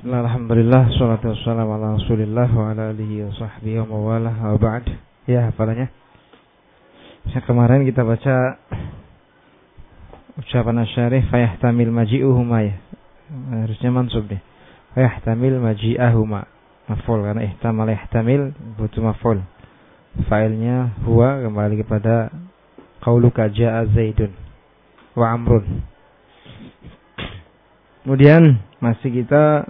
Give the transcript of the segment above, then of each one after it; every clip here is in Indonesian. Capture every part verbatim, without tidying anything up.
Alhamdulillah, salatu wassalamu ala Rasulillah wa ala alihi wa sahbihi wa mawalah wa ba'd. Ya, hafalannya. Saya kemarin kita baca ucapan asy-syarih fayahtamil maji'uhuma ya. Harusnya mansub deh. Fayahtamil maji'ahuma. Maf'ul karena ihtamal yahtamil butuh maf'ul. Fa'ilnya huwa kembali kepada qauluka ja'a Zaidun wa Amrun. Kemudian masih kita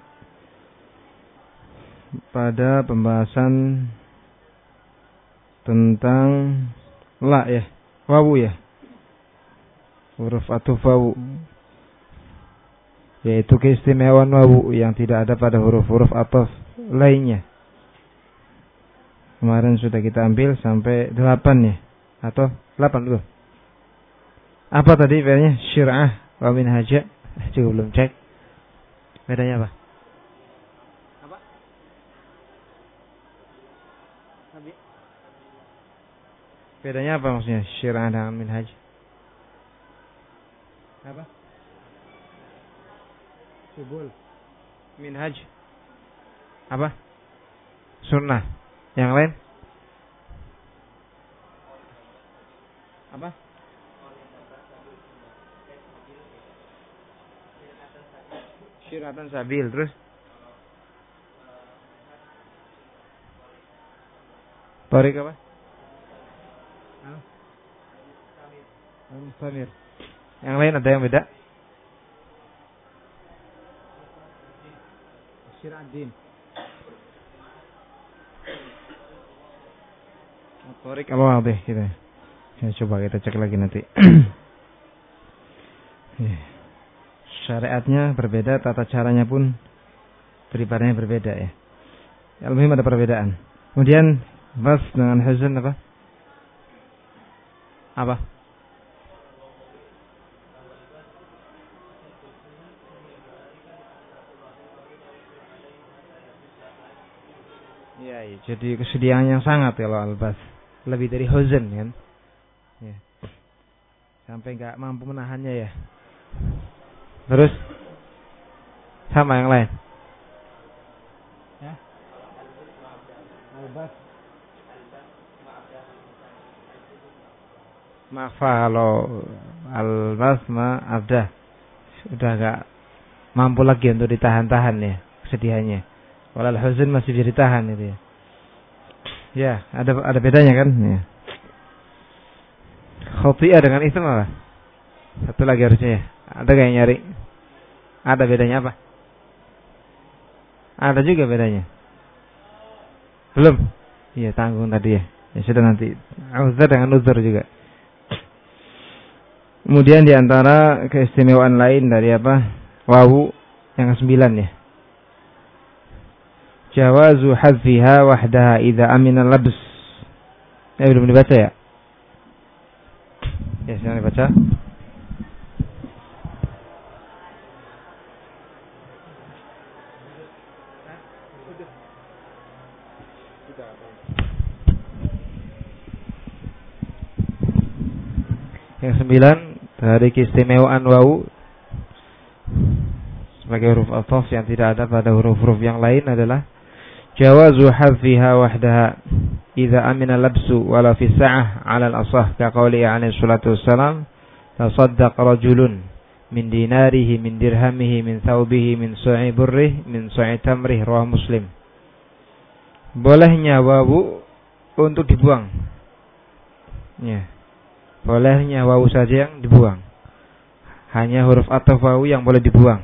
pada pembahasan tentang la ya, wawu ya, huruf atuf wawu, yaitu keistimewaan wawu yang tidak ada pada huruf-huruf atuf lainnya. Kemarin sudah kita ambil sampai delapan ya, atau delapan dulu. Apa tadi bedanya? Syir'ah wa minhaja. Juga belum cek. Bedanya apa? Apa? Bedanya apa maksudnya? Syir'ah dengan minhaj. Apa? Subul. Minhaj. Apa? Sunnah. Yang lain? Apa? Syiratan sabil. Terus? Tarik apa? Al-Mustamir. Yang lain ada yang beda? Syir'ad-din. Tarik apa wadih kita. Ya, coba kita cek lagi nanti. Syariatnya berbeda, tata caranya pun peribadahnya berbeda ya. Yang lebih ada perbedaan. Kemudian bas dengan huzn apa? Apa? Ya, ya, jadi kesedihan yang sangat kalau albas. Lebih dari huzn kan. Ya. Sampai enggak mampu menahannya ya. Terus sama yang lain. Ya. Albas. Mafa kalau albas ma abdah. Sudah enggak mampu lagi untuk ditahan-tahan ya kesedihannya. Walal huzn masih bisa ditahan itu ya. Ya, ada ada bedanya kan? Ya. Khati'ah dengan ism apa? Satu lagi harusnya ya. Ada gak yang nyari? Ada bedanya apa? Ada juga bedanya. Belum? Iya, tanggung tadi ya. Ya sudah nanti. Uzur dengan uzur juga. Kemudian diantara keistimewaan lain dari apa? Wawu yang kesembilan ya. Jawazu hadfiha wahdaha idza amina labs. Ya belum dibaca ya? Ya, silakan dibaca. Yang sembilan dari keistimewaan wawu sebagai huruf athaf yang tidak ada pada huruf-huruf yang lain adalah jawazu hadfiha wahdaha idza amina labsu wala fi sa'ah 'ala al-asah ka qouli alaihi salatu wassalam tasaddaq rajulun min dinarihi min dirhamihi min thawbihi min su'i burrih min su'i tamrih rawah Muslim. Bolehnya wawu untuk dibuang. Ya. Bolehnya wawu saja yang dibuang. Hanya huruf ataf wawu yang boleh dibuang.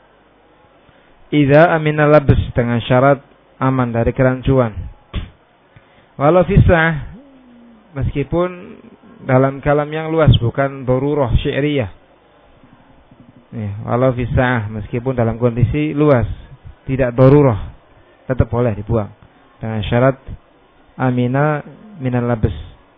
Idza amina labs dengan syarat aman dari kerancuan. Walau fisah, meskipun dalam kalam yang luas, bukan darurah syi'riyah. Ya, walau fisah, meskipun dalam kondisi luas, tidak darurah, tetap boleh dibuang dengan syarat amina minal labs.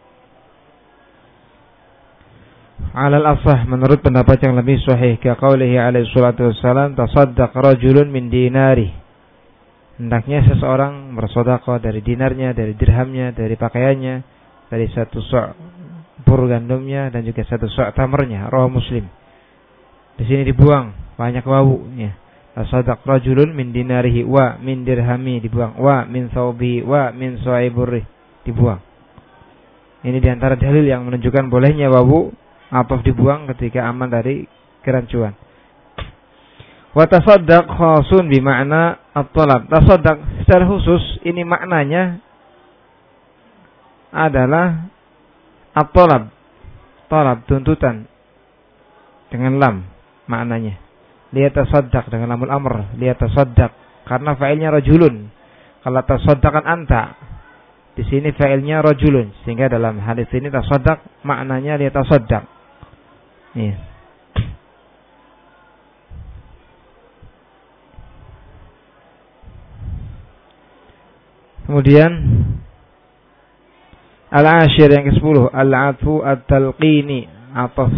Alal asah, menurut pendapat yang lebih sahih, ka qaulihi alaihi salatu wassalam tasaddaq rajulun min dinari. Hendaknya seseorang bersedekah dari dinarnya, dari dirhamnya, dari pakaiannya, dari satu sok bur gandumnya dan juga satu sok tamernya. Rawah Muslim. Di sini dibuang banyak wawu ya. Tasaddaq rajulun min dinarihi wa min dirhami dibuang, wa min thawbi wa min su'aiburri dibuang. Ini diantara dalil yang menunjukkan bolehnya wawu ataf dibuang ketika aman dari kerancuan. Wa tasaddaq khasun bimakna at-talab. Tasaddaq secara khusus ini maknanya adalah at-talab. Talab, tuntutan dengan lam maknanya. Liyatasaddaq dengan lamul amr, liyatasaddaq karena fa'ilnya rajulun. Kalau tasaddaqan anta, di sini fa'ilnya rajulun, sehingga dalam hadis ini tasaddaq maknanya liyatasaddaq. Iya. Kemudian al-ashir yang kesepuluh, al-'atfu at-talqini, ataf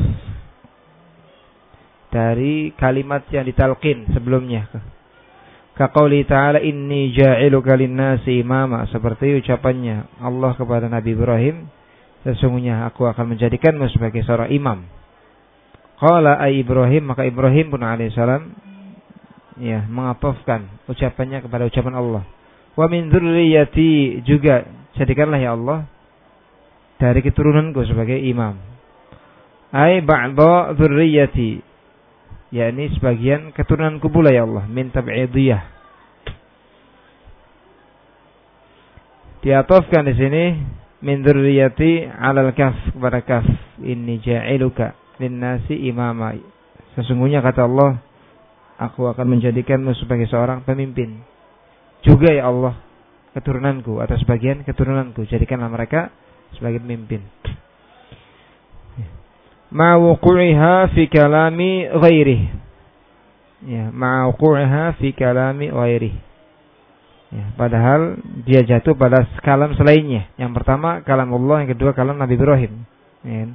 dari kalimat yang ditalqin sebelumnya. Kaqauli ta'ala inni ja'iluka lin-nasi imama, seperti ucapannya Allah kepada Nabi Ibrahim, sesungguhnya aku akan menjadikanmu sebagai seorang imam. Qala ay Ibrahim, maka Ibrahim pun alaihissalam ya mengatofkan ucapannya kepada ucapan Allah. Wa min dzurriyyati, juga jadikanlah ya Allah dari keturunanku sebagai imam. Ay ba'da dzurriyyati, yakni sebagian keturunanku pula ya Allah, min tab'idiyah. Diatofkan di sini min dzurriyyati 'alal kaf, kepada kaf. Inni ja'iluka lin-nasi imama, sesungguhnya kata Allah, aku akan menjadikanmu sebagai seorang pemimpin. Juga ya Allah keturunanku, atau sebagian keturunanku, jadikanlah mereka sebagai pemimpin. Ma'uqu'iha fi kalami ghairi, ya, ma'uqu'iha fi kalami ghairi, ya, padahal dia jatuh pada kalam selainnya. Yang pertama kalam Allah, yang kedua kalam Nabi Ibrahim, ya.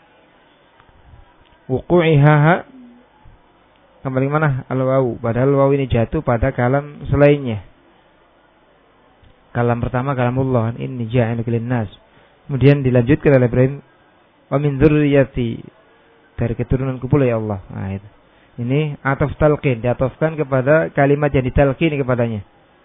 Wuqu'iha kembali mana? Al-wawu, padahal wawu ini jatuh pada kalam selainnya. Kalam pertama kalamullah, inni ja'iluka lin-nas. Kemudian dilanjutkan oleh Ibrahim, wa min dzurriyyati, dari keturunanku pula ya Allah. Nah, itu. Ini ataf talqin, diatofkan kepada kalimat yang ditalqin kepadanya.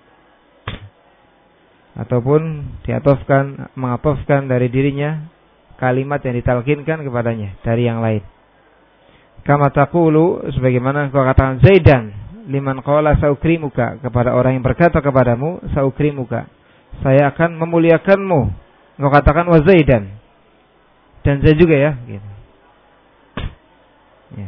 Ataupun diatofkan, mengatofkan dari dirinya kalimat yang ditalqinkan kepadanya dari yang lain. Kama taqulu, sebagaimana engkau katakan Zaidan liman qala saukrimuka, kepada orang yang berkata kepadamu saukrimuka, saya akan memuliakanmu. Engkau katakan wa Zaidan, dan Zaid juga ya, gitu. Ya.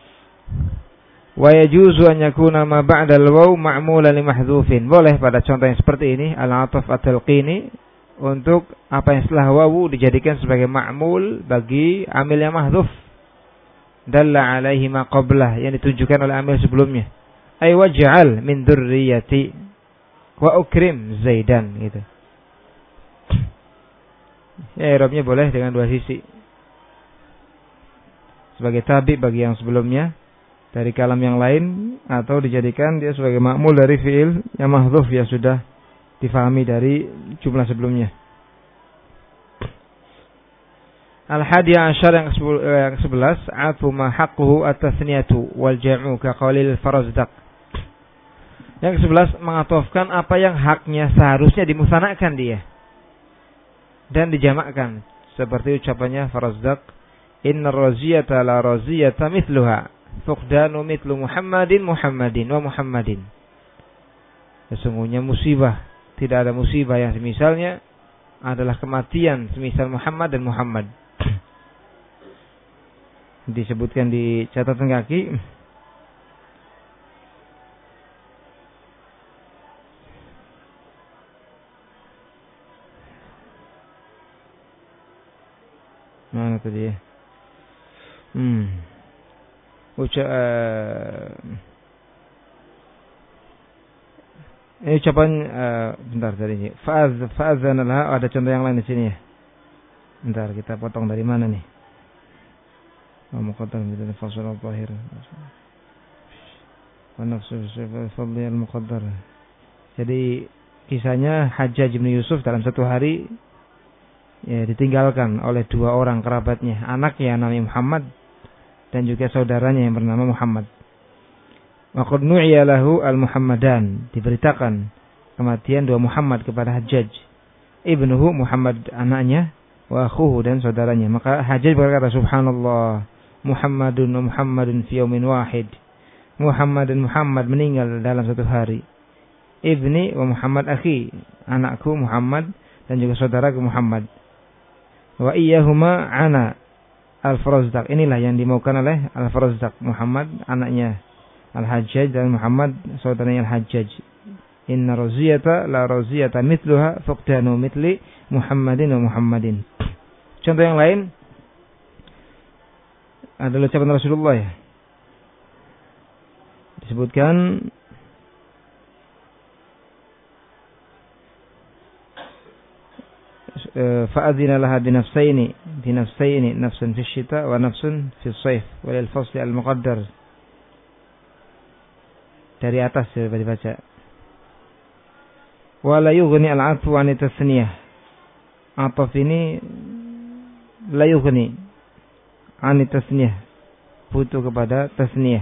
Wa yajuzu an yakuna ma ba'da al-waw ma'mulan li mahdhufin. Boleh pada contoh yang seperti ini al-'ataf at-talqini untuk apa yang setelah wawu dijadikan sebagai ma'mul bagi amil yang mahdhuf. Dalla 'alaihi ma qablah, yang ditunjukkan oleh amil sebelumnya. Ay waj'al min dzurriyyati wa ukrim Zaidan, gitu. Ya, i'rabnya boleh dengan dua sisi. Sebagai tabi bagi yang sebelumnya dari kalam yang lain, atau dijadikan dia sebagai ma'mul dari fi'il yang mahdhuf yang sudah difahami dari jumlah sebelumnya. Al-hadiya asyar yang sebelas, atfu ma haqquhu at-tasniyatu wal jam'u ka qaulil Farazdaq. Yang sebelas, mengatofkan apa yang haknya seharusnya dimusanakan dia dan dijamakkan, seperti ucapannya Farazdaq, inna raziyata la raziyata mithluha fuqdanu mithlu Muhammadin Muhammadin wa Muhammadin. Sesungguhnya musibah, tidak ada musibah yang semisalnya adalah kematian semisal Muhammad dan Muhammad. Disebutkan di catatan kaki. Mana tadi ya? Hmm. Uca uh, ini ucapan uh, bentar tadi ini. Fa'az fa'azana laha, ada contoh yang lain di sini ya. Bentar, kita potong dari mana nih? Wa muqaddar min fasal al-zahir. Wa nafsu fadli al-muqaddar. Jadi kisahnya Hajjaj bin Yusuf dalam satu hari ya, ditinggalkan oleh dua orang kerabatnya, anaknya namanya Muhammad dan juga saudaranya yang bernama Muhammad. Wa qad nu'iya lahu al-Muhammadan, diberitakan kematian dua Muhammad kepada Hajjaj. Ibnuhu Muhammad anaknya, wa akhuhu dan saudaranya. Maka Hajjaj berkata, subhanallah, Muhammadun wa Muhammadun fi yaumin wahid. Muhammad dan Muhammad meninggal dalam satu hari. Ibni wa Muhammad akhi, anakku Muhammad dan juga saudaraku Muhammad. Wa iyyahuma ana Al-Farazdaq. Inilah yang dimaukan oleh Al-Farazdaq, Muhammad anaknya Al-Hajjaj dan Muhammad saudaranya Al-Hajjaj. Inna raziyata la raziyata mithluha fuqdanu mithli Muhammadin wa Muhammadin. Contoh yang lain adalah ucapan Rasulullah ya. Disebutkan fa'adhina laha binafsaini binafsaini nafsun fi syita wa nafsun fi sayf wa lil fasli al muqaddar. Dari atas ya dibaca. Wa la yughni al 'atfu 'an tasniyah. Ataf ini la yughni 'an tasniyah, butuh kepada tasniyah.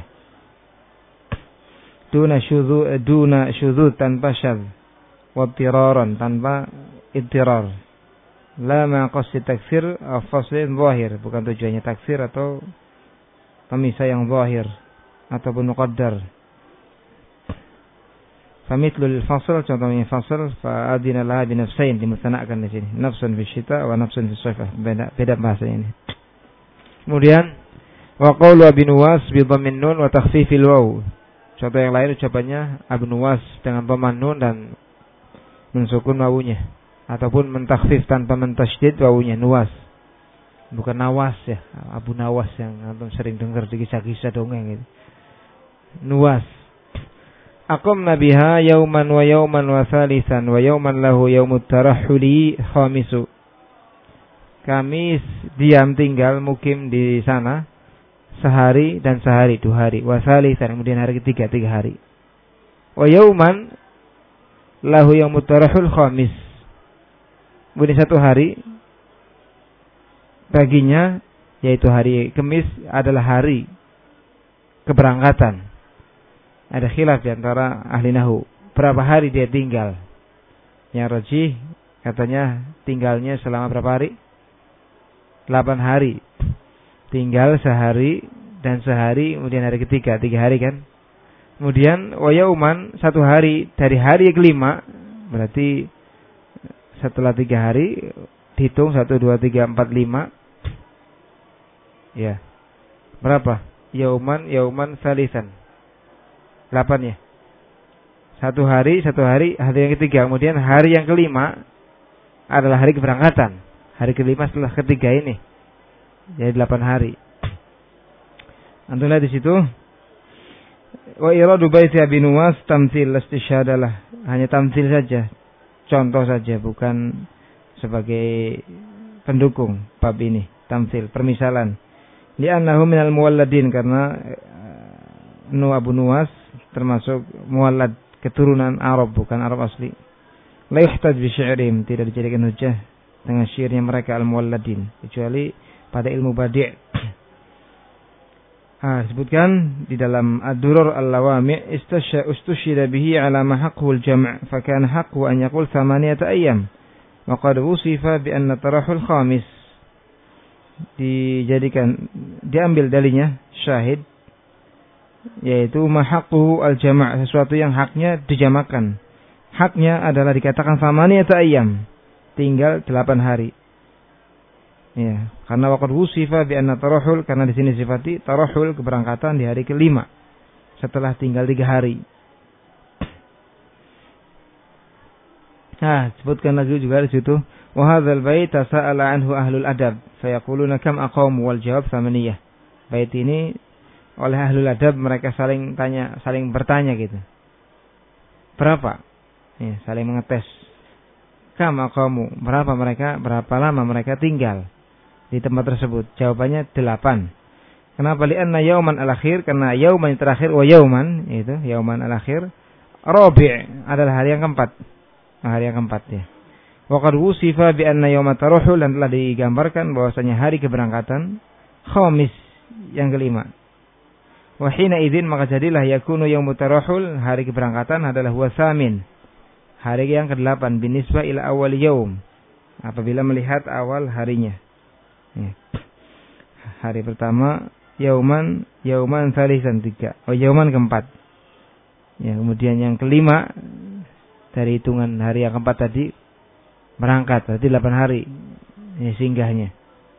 Duna syudzu duna syudzu tanpa syadz wa tiraran tanpa idtirar. La ma qasdi taksir aw faslin zahir, bukan tujuannya taksir atau pemisah yang zahir ataupun muqaddar. Famithlu al-fasl, contohnya fasl, fa adina laha bi nafsain, dimutanakkan di sini. Nafsun fi syita wa nafsun fi sayf. Beda beda bahasa ini. Kemudian wa qawlu Abi Nuwas bi dhammin nun wa takhfifil waw. Contoh yang lain ucapannya Abu Nuwas dengan dhamman nun dan mensukun wawunya, ataupun mentakhfif tanpa mentasydid wawunya, Nuwas. Bukan Nawas ya, Abu Nawas yang antum sering dengar di kisah-kisah dongeng itu. Nuwas. Aqamna biha yauman wa yauman wa thalithan wa yauman lahu yaumut tarahhuli khamisu. Kami diam tinggal mukim di sana sehari dan sehari, dua hari. Wa thalithan, kemudian hari ketiga, tiga hari. Wa yauman lahu yaumut tarahhul khamis. Kemudian satu hari baginya, yaitu hari Kamis, adalah hari keberangkatan. Ada khilaf di antara ahli nahu, berapa hari dia tinggal. Yang rajih katanya tinggalnya selama berapa hari? delapan hari. Tinggal sehari dan sehari, kemudian hari ketiga, tiga hari kan. Kemudian wa yauman, satu hari dari hari kelima, berarti setelah tiga hari dihitung satu, dua, tiga, empat, lima. Ya. Berapa? Yauman, yauman salisan. Delapan ya. Satu hari, satu hari, hari yang ketiga. Kemudian hari yang kelima adalah hari keberangkatan. Hari kelima setelah ketiga ini. Jadi delapan hari. Antum lihat di situ. Wa iradu baiti Abi Nuwas tamtsil istisyadalah. Hanya tamtsil saja. Contoh saja, bukan sebagai pendukung bab ini. Tamtsil, permisalan. Li'annahu minal muwalladin, karena Nu Abu Nuwas termasuk muwallad, keturunan Arab, bukan Arab asli. La yuhtaj bi syi'rihim, tidak dijadikan hujjah dengan syairnya mereka al-muwalladin, kecuali pada ilmu badi'. Ah, disebutkan di dalam Ad-Durar Al-Lawami' istasya ustushida bihi ala ma haqqu al-jam', fa kana haqqu an yaqul thamaniyata ayyam wa qad wusifa bi anna tarahul khamis. Dijadikan, diambil dalinya syahid, yaitu mahaqquhu al-jama', sesuatu yang haknya dijamakan. Haknya adalah dikatakan samaniyata ayyam, tinggal delapan hari. Ya, karena waqad wusifa bi anna tarahul, karena di sini sifati tarahul, keberangkatan di hari kelima setelah tinggal tiga hari. Nah, sebutkan lagi juga di situ, wa hadzal bait tasa'ala anhu ahlul adab fa yaquluna kam aqamu, wal jawab samaniyah. Bait ini oleh ahlul adab, mereka saling tanya, saling bertanya gitu. Berapa? Ya, saling mengetes. Kama kamu, berapa mereka, berapa lama mereka tinggal di tempat tersebut? Jawabannya delapan. Kenapa? Li'anna yauman al-akhir, karena yauman yang terakhir, wa yauman, itu yauman al-akhir, rabi' adalah hari yang keempat. Hari yang keempat ya. Wa qad wusifa bi anna yauma taruhul, dan telah digambarkan bahwasanya hari keberangkatan khamis, yang kelima. Wa hina idzin maka jadilah yakunu yaumut tarahul, hari keberangkatan adalah huwa samin, hari yang kedelapan binisbah ila awal yaum, apabila melihat awal harinya. Ya. Hari pertama yauman yauman salisan tiga, oh yauman keempat. Ya, kemudian yang kelima dari hitungan hari yang keempat tadi berangkat, berarti delapan hari ya, singgahnya.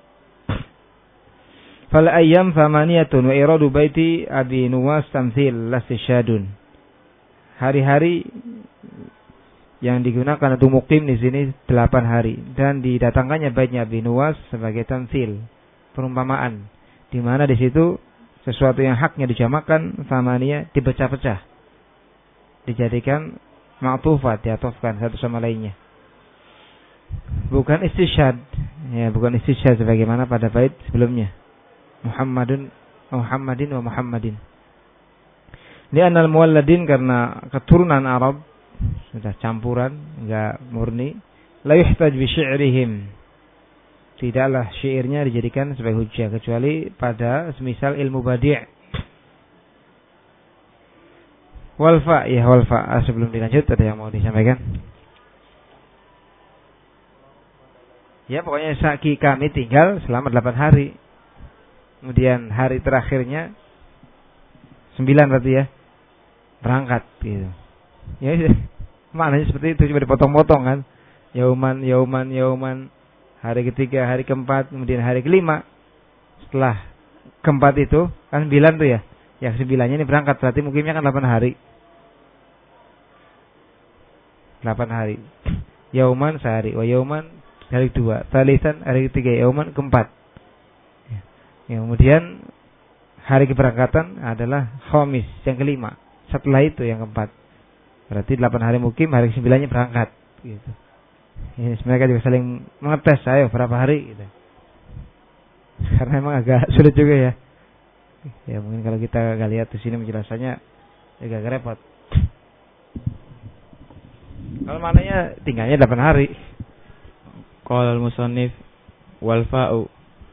Fal ayyam thamaniyatun wa iradu baiti Abi Nuwas tamthil lastisyadun. Hari-hari yang digunakan untuk mukim di sini delapan hari dan didatangkannya baitnya Abi Nuwas sebagai tamthil, perumpamaan, di mana di situ sesuatu yang haknya dijamakan thamaniyah dipecah-pecah, dijadikan ma'tufat, diatofkan satu sama lainnya. Bukan istisyad, ya bukan istisyad sebagaimana pada bait sebelumnya. Muhammadun Muhammadin wa Muhammadin. Li'anna al-muwalladin, karena keturunan Arab sudah campuran, enggak murni. La yuhtaj bi syi'rihim, tidaklah syairnya dijadikan sebagai hujjah kecuali pada semisal ilmu badi'. Walfa, ya walfa. Ah, sebelum dilanjut ada yang mau disampaikan? Ya pokoknya saki kami tinggal selama delapan hari. Kemudian hari terakhirnya sembilan berarti ya berangkat gitu. Ya maknanya seperti itu, cuma dipotong-potong kan. Yauman, yauman, yauman. Hari ketiga, hari keempat, kemudian hari kelima. Setelah keempat itu kan sembilan tuh ya. Yang sembilannya ini berangkat, berarti mukimnya kan delapan hari. delapan hari. Yauman sehari, wa yauman hari kedua, salisan hari ketiga, yauman keempat. Ya, kemudian hari keberangkatan adalah khamis, yang kelima. Setelah itu yang keempat. Berarti delapan hari mukim, hari kesembilannya berangkat. Gitu. Ini mereka juga saling mengetes, ayo berapa hari gitu. Karena emang agak sulit juga ya. Ya mungkin kalau kita gak lihat di sini penjelasannya agak repot. Kalau maknanya tinggalnya delapan hari. Qala al-musannif wal fa'u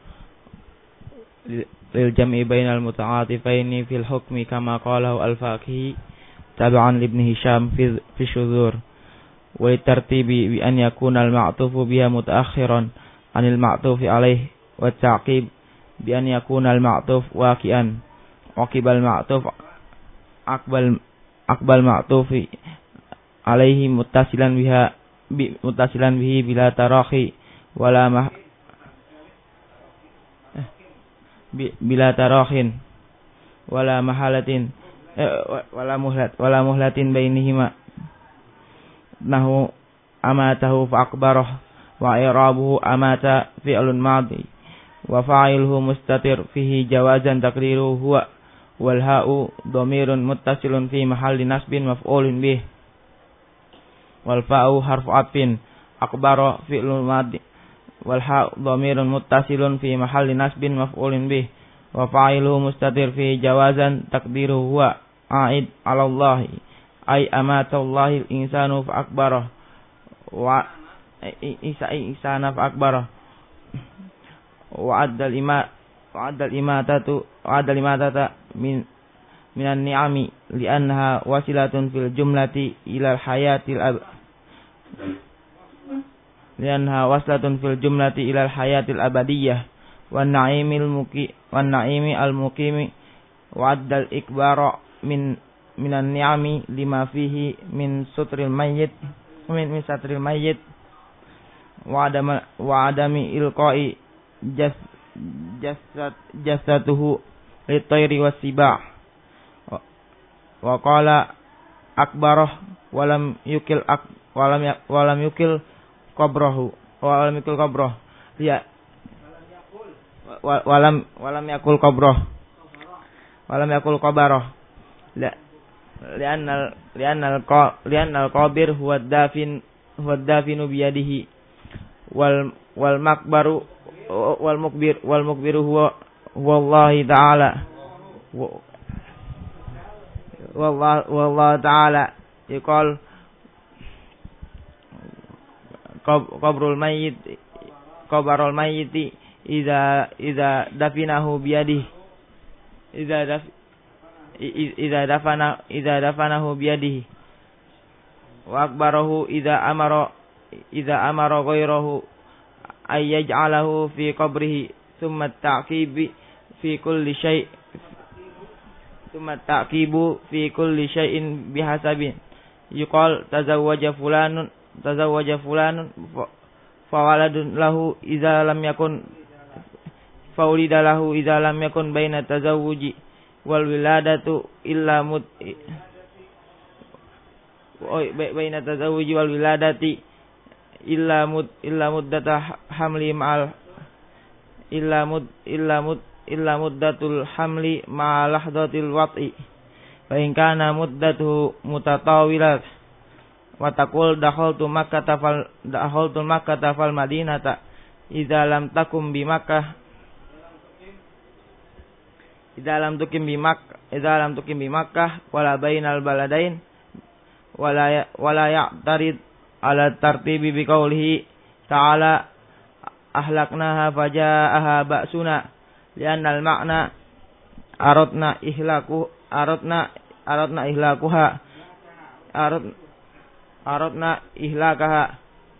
lil jam'i bainal muta'atifaini fil hukmi kama qalahu al-Faqih tab'an li Ibn Hisham fi fi syuzur wa tartibi bi an yakuna al-ma'tufu biha mutaakhiran 'anil ma'tufi alaih wa ta'qib bi an yakuna al-ma'tuf waqi'an aqibal ma'tuf aqbal aqbal ma'tufi alaihi muttasilan biha bi muttasilan bihi bila tarahi wala mah bila tarahin wala mahalatin eh, wala muhlat wala muhlatin bainihima nahu amatahu fa akbarah wa i'rabuhu amata fi'lun madhi wa fa'iluhu mustatir fihi jawazan taqdiruhu huwa wal ha'u dhamirun muttasilun fi mahalli nasbin maf'ulun bih wal fa'u harfu atfin akbara fi'lun madhi wal ha dhamirun muttasilun fi mahalli nasbin maf'ulin bih wa fa'iluhu mustatir fi jawazan taqdiruhu huwa a'id 'ala Allah ay amata Allah al-insanu fa akbara wa isa insana fa akbara wa addal ima wa addal imatatu wa addal imatata min minan ni'ami li'annaha wasilatun fil jumlati ila al-hayatil ab lianha waslatun fil jumlati ilal hayatil abadiyah wan na'imil muki wan na'imi al muqimi wa addal ikbara min minan ni'ami lima fihi min sutril mayyit min min satril mayyit wa adama wa adami ilqa'i jas jasad jasatuhu litayri wasibah wa qala akbarah walam yukil ak walam walam yukil qabrahu walam yakul qabrah ya walam walam yakul qabrah walam yakul qabarah la li'anna li'anna li'anna al-qabir huwa ad-dafin huwa ad-dafinu bi yadihi wal wal makbaru wal mukbir wal mukbiru huwa huwa Allah ta'ala wallahu wallahu ta'ala yaqul qabrul mayyit qabrul mayyiti idza idza dafinahu biyadihi idza daf idza dafana idza dafanahu biyadihi wa akbarahu idza amara idza amara ghayrahu ay yaj'alahu fi qabrihi thumma at-ta'qib fi kulli syai' thumma at-ta'qibu fi kulli syai'in bihasabin yuqal tazawwaja fulanun tazawwaja fulanun fa waladun lahu idza lam yakun faulida lahu idza lam yakun baina tazawwuji wal wiladatu illa mud baina tazawwuji wal wiladati illa mud illa muddata hamli ma'al illa mud illa mud illa muddatul hamli ma lahdatil wat'i fa in kana muddatuhu mutatawilat wa taqul dakhaltu makkah fal dakhaltu makkah fal madinata idza lam takum bi makkah idza lam tukim bi makkah idza lam tukim bi makkah wala bainal baladain wala wala ya'tarid ala tartibi bi qawlihi ta'ala ahlaknaha faja'aha ba'suna li'anna al-ma'na aradna ihlaku aradna aradna ihlakuha arad aradna ihlakaha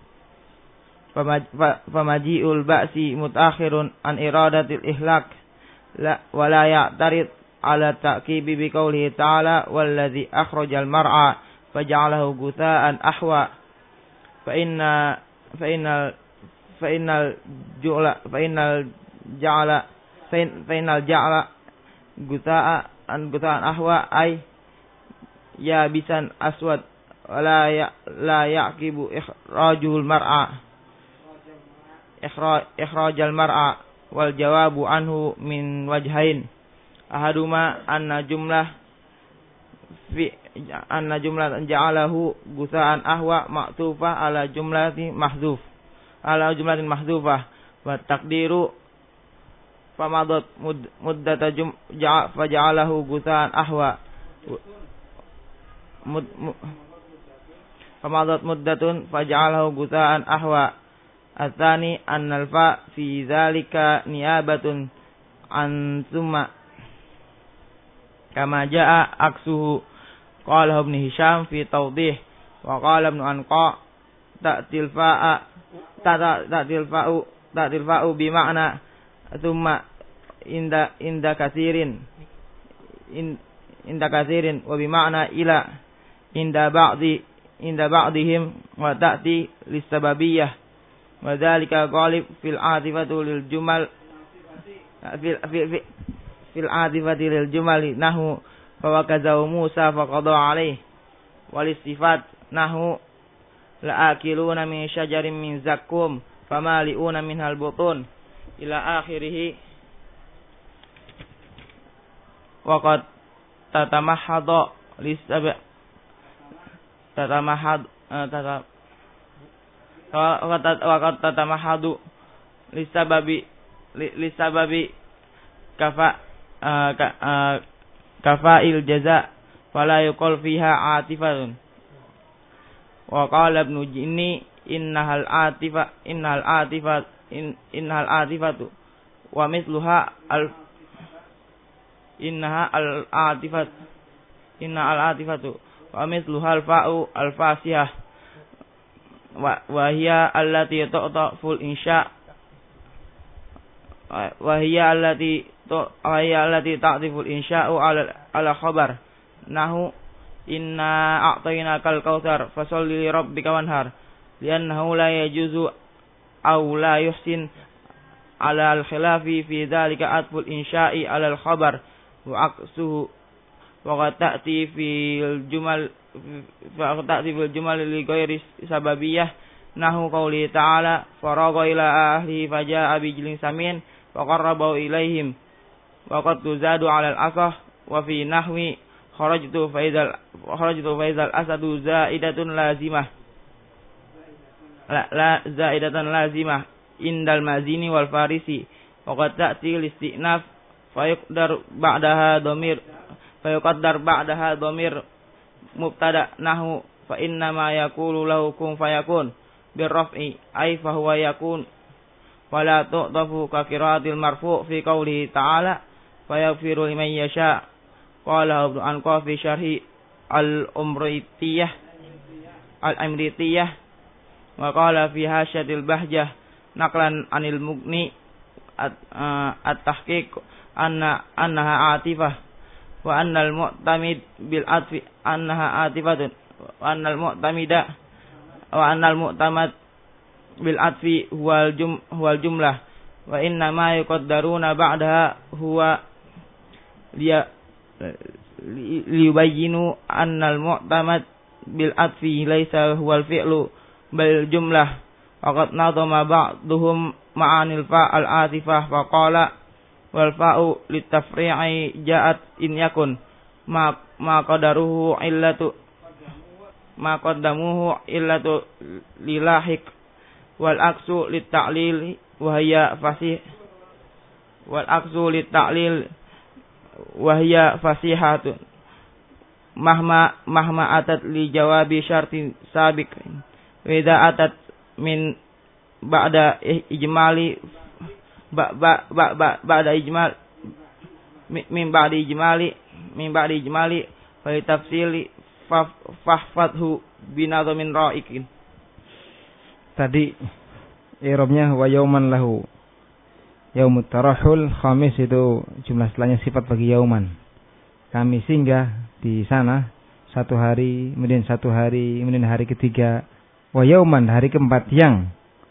famaji'ul ba'si mutaakhirun an iradatil ihlak la wala ya'tarid ala ta'kibi bi qawlihi ta'ala wallazi akhrajal mar'a faja'alahu gutha'an ahwa fa inna fa innal fa innal ju'la fa innal ja'ala fa innal ja'ala gutha'a an gutha'an ahwa ay ya bisan aswad wala ya la yaqibu ikhrajul mar'a ikhraj ikhrajal mar'a wal jawabu anhu min wajhain ahaduma anna jumlah fi anna jumlah ja'alahu gusaan ahwa ma'tufa ala jumlati mahdzuf ala jumlatin mahdzufah wa taqdiru famadat muddata jum ja'a faja'alahu gusaan ahwa mud famadat muddatun faja'alahu gusaan ahwa atsani annal fa fi dzalika niyabatun an summa kama jaa aksuhu qala ibn Hisham fi tawdih wa qala ibn Anqa ta'til fa'a ta'til fa'u ta'til fa'u bi ma'na thumma inda inda katsirin inda katsirin wa bi ma'na ila inda ba'di inda ba'dihim wa ta'ti lisababiyyah wa dzalika ghalib fil 'atifati lil jumal fil fi fil 'atifati lil jumali nahu fa wakazahu Musa faqada alaih wal sifat nahu la'akiluna min syajarin min zakkum famali'una minhal butun ila akhirih wa qad tatamahhada lisab tatamahhad tatam wa qad tatamahhadu lisababi lisababi kafa kafa'il jaza fala yuqal fiha atifatun wa qala ibnu jinni innahal atifa innal atifat in, innal atifatu wa mithluha al innaha al atifat inna al atifatu wa mithluha al fa'u al fasiyah wa wa hiya allati tu'ta ful insya wa hiya allati wa hiya allati ta'tiful insya'u ala ala khabar nahu inna a'tainakal kautsar fasalli li rabbika wanhar li'annahu la yajuzu aw la yuhsin ala al khilafi fi dhalika atful insya'i ala al khabar wa aqsuhu wa qad ta'ti fil jumal fa qad ta'ti fil jumal li ghairi sababiyah nahu qouli ta'ala faragha ila ahli faja'a bijlin samin wa qarrabahu ilaihim wa qad tuzadu 'ala al-asah wa fi nahwi kharajtu faizal kharajtu faizal asadu zaidatun lazimah la, la zaidatan lazimah indal mazini wal farisi wa qad ta'ti listinaf fa yuqdar ba'daha dhamir fa yuqaddar ba'daha dhamir mubtada nahu fa inna ma yaqulu lahu kun fayakun birraf'i ay fa huwa yakun wala tu'tafu ka qiraatil marfu' fi qawlihi ta'ala fa yaghfiru liman yasha qala Ibnu Anqa fi syarhi al-Umritiyah al-Amritiyah wa qala fi hasyatil bahjah naqlan anil Mughni at-tahqiq anna annaha atifah wa annal mu'tamid bil atfi annaha atifatun wa annal mu'tamida wa annal mu'tamad bil atfi huwal jum huwal jumlah wa inna ma yuqaddaruna ba'daha huwa liya liyubayyinu annal mu'tamad bil atfi laysa huwal fi'lu bal jumlah waqad nadama ba'duhum ma'anil fa'al atifah fa qala wal fa'u litafri'i ja'at in yakun ma ma qadaruhu illatu ma qaddamuhu illatu lilahik wal aksu litta'lil wa hiya fasih wal aksu litta'lil wa hiya fasihatun mahma mahma atat li jawabi syartin sabiq wa idza atat min ba'da ijmali ba ba ba ba ba'da ijmal min ba'di ijmali min ba'di ijmali fa tafsili fahfathu binadhamin ra'ikin. Tadi i'rabnya wa yauman lahu. Yaumut tarahul khamis itu jumlah setelahnya sifat bagi yauman. Kami singgah di sana satu hari, kemudian satu hari, kemudian hari ketiga. Wa yauman hari keempat yang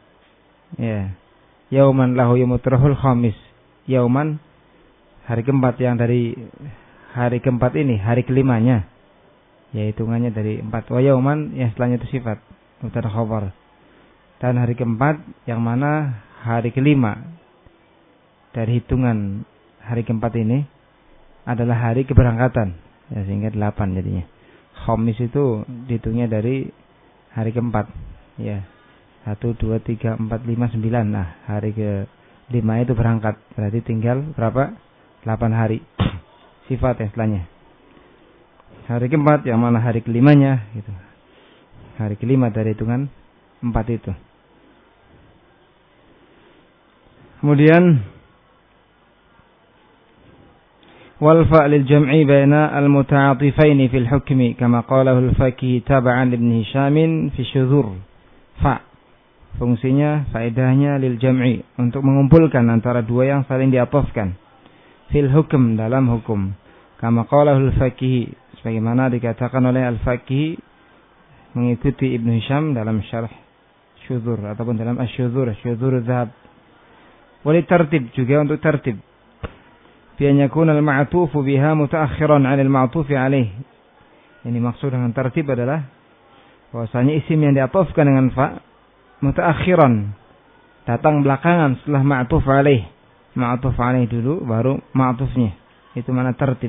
ya. Yauman lahu yaumut tarahul khamis. Yauman hari keempat yang dari hari keempat ini, hari kelimanya. Ya hitungannya dari empat. Wa yauman yang setelahnya itu sifat mubtada khabar. Dan hari keempat yang mana hari kelima dari hitungan hari keempat ini adalah hari keberangkatan. Ya sehingga delapan jadinya. Khamis itu dihitungnya dari hari keempat. Ya. Satu, dua, tiga, empat, lima, sembilan. Nah hari ke lima itu berangkat. Berarti tinggal berapa? Delapan hari. Sifat yang setelahnya. Hari keempat yang mana hari kelimanya gitu. Hari kelima dari hitungan empat itu. Kemudian wal fa' lil jam'i baina al muta'atifain fil hukmi kama qalahu al faqih tab'an ibn Hisham fi syudzur. Fa' fungsinya faedahnya lil jam'i untuk mengumpulkan antara dua yang saling diatofkan fil hukm dalam hukum kama qalahu al faqih sebagaimana dikatakan oleh Al-Faqih mengikuti Ibnu Hisham dalam syarh syudzur ataupun dalam asy-syudzur, syudzur dzahab. Wali tartib juga untuk tertib. Bi an yakuna al-ma'tufu biha mutaakhiran 'ala al-ma'tufi 'alaih. Ini maksud dengan tertib adalah bahwasanya isim yang diatofkan dengan fa mutaakhiran datang belakangan setelah ma'tuf 'alaih. Ma'tuf 'alaih dulu baru ma'tufnya. Itu mana tertib.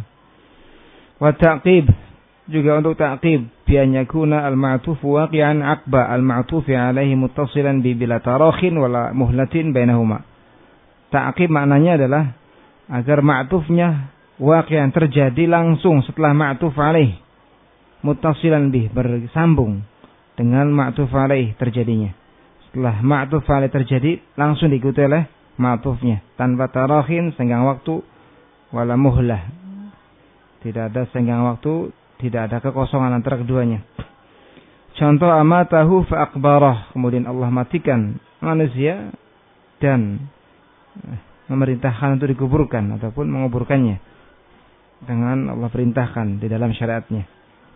Wa ta'qib juga untuk ta'qib bi an yakuna al-ma'tuf waqi'an 'aqba al-ma'tufi 'alaihi muttasilan bi bila tarakhin wala muhlatin bainahuma. Ta'qib maknanya adalah agar ma'tufnya waqi'an terjadi langsung setelah ma'tuf 'alaihi muttasilan bih bersambung dengan ma'tuf 'alaihi terjadinya. Setelah ma'tuf 'alaihi terjadi langsung diikuti oleh ma'tufnya tanpa tarakhin senggang waktu wala muhlah. Tidak ada senggang waktu, tidak ada kekosongan antara keduanya. Contoh amatahu fa akbarah, kemudian Allah matikan manusia dan memerintahkan untuk dikuburkan ataupun menguburkannya dengan Allah perintahkan di dalam syariatnya.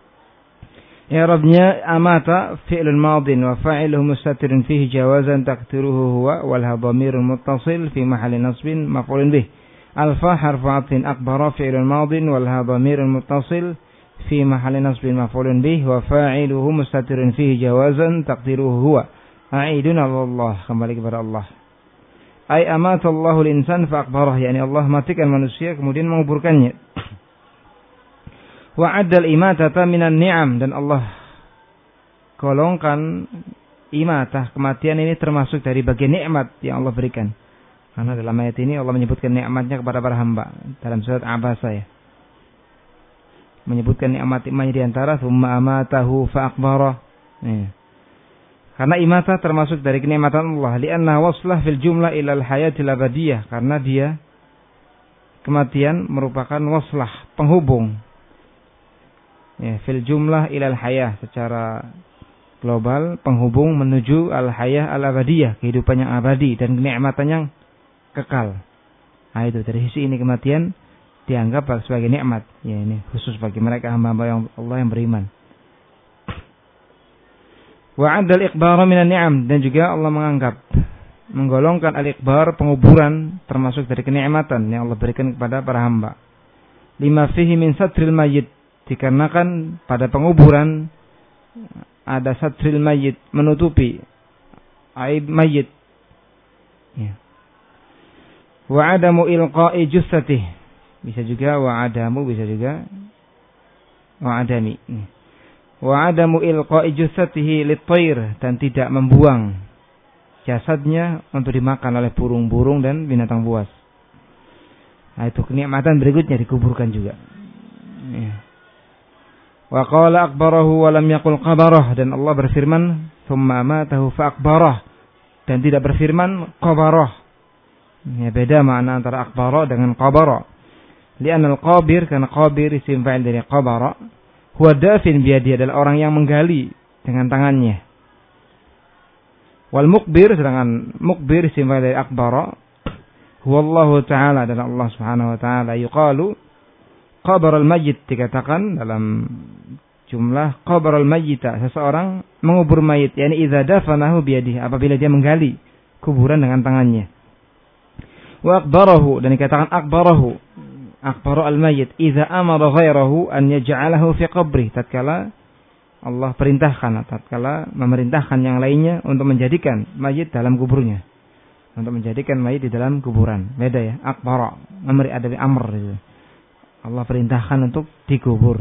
I'rabnya amata fi'lun madin wa fa'iluhu mustatirun fihi jawazan taqdiruhu huwa wal dhamirun muttasil fi mahalli nasbin maf'ulun bih. Alfa harfu atfin akbara fi'lun madin wal ha dhamirun muttasil fi mahalli nasbin maf'ulun bih wa fa'iluhu mustatirun fihi jawazan taqdiruhu huwa a'idun Allah, kembali kepada Allah. Ai amatallahu al-insan fa akbarah, yakni Allah matikan manusia kemudian menguburkannya. Wa 'addal imatata minan ni'am, dan Allah golongkan imatah kematian ini termasuk dari bagian nikmat yang Allah berikan. Karena dalam ayat ini Allah menyebutkan nikmatnya kepada para hamba. Dalam surat Abasa ya. Menyebutkan nikmat-nikmatnya di antara thumma amatahu fa akbara. Ya. Karena imatah termasuk dari kenikmatan Allah. Lianna waslah fil jumlah ilal hayatil abadiyah. Karena dia kematian merupakan waslah, penghubung. Ya, fil jumlah ilal hayah, secara global penghubung menuju al hayah al abadiyah, kehidupan yang abadi dan kenikmatan yang kekal. Nah, itu dari sisi ini kematian dianggap sebagai nikmat. Ya, ini khusus bagi mereka hamba-hamba yang Allah yang beriman. Wa 'adda al-iqbar minan ni'am, dan juga Allah menganggap menggolongkan al-iqbar, penguburan, termasuk dari kenikmatan yang Allah berikan kepada para hamba. Lima fihi min satril mayyit, dikarenakan pada penguburan ada satril mayyit, menutupi aib mayyit. Ya. Wa adamu ilqa'i jussatih, bisa juga wa adamu, bisa juga wa adami. Wa adamu ilqa'i jussatihi lit-thair, dan tidak membuang jasadnya untuk dimakan oleh burung-burung dan binatang buas. Nah, itu kenikmatan berikutnya, dikuburkan juga. Ya. Wa qala akbarahu wa lam yaqul qabarah, dan Allah berfirman tsumma amatahu fa akbarah, dan tidak berfirman qabarah. Ya, beda makna antara akbara dengan qabara. Li'anna al-qabir, karena qabir isim fa'il dari qabara, huwa dafin biyadi, adalah orang yang menggali dengan tangannya. Wal mukbir, sedangkan mukbir isim fa'il dari akbara, huwa Allah Ta'ala, adalah Allah Subhanahu wa taala. Yuqalu qabaral mayyit, dikatakan dalam jumlah qabaral mayyita, seseorang mengubur mayit, yakni idza dafanahu biyadihi, apabila dia menggali kuburan dengan tangannya. Wa akbarahu, dan dikatakan akbarahu, akbaru al mayyit idza amara ghairahu an yaj'alahu fi qabri, tatkala Allah perintahkan, tatkala memerintahkan yang lainnya untuk menjadikan mayit dalam kuburnya, untuk menjadikan mayit di dalam kuburan. Beda ya, akbara, memberi ada amr itu. Allah perintahkan untuk dikubur.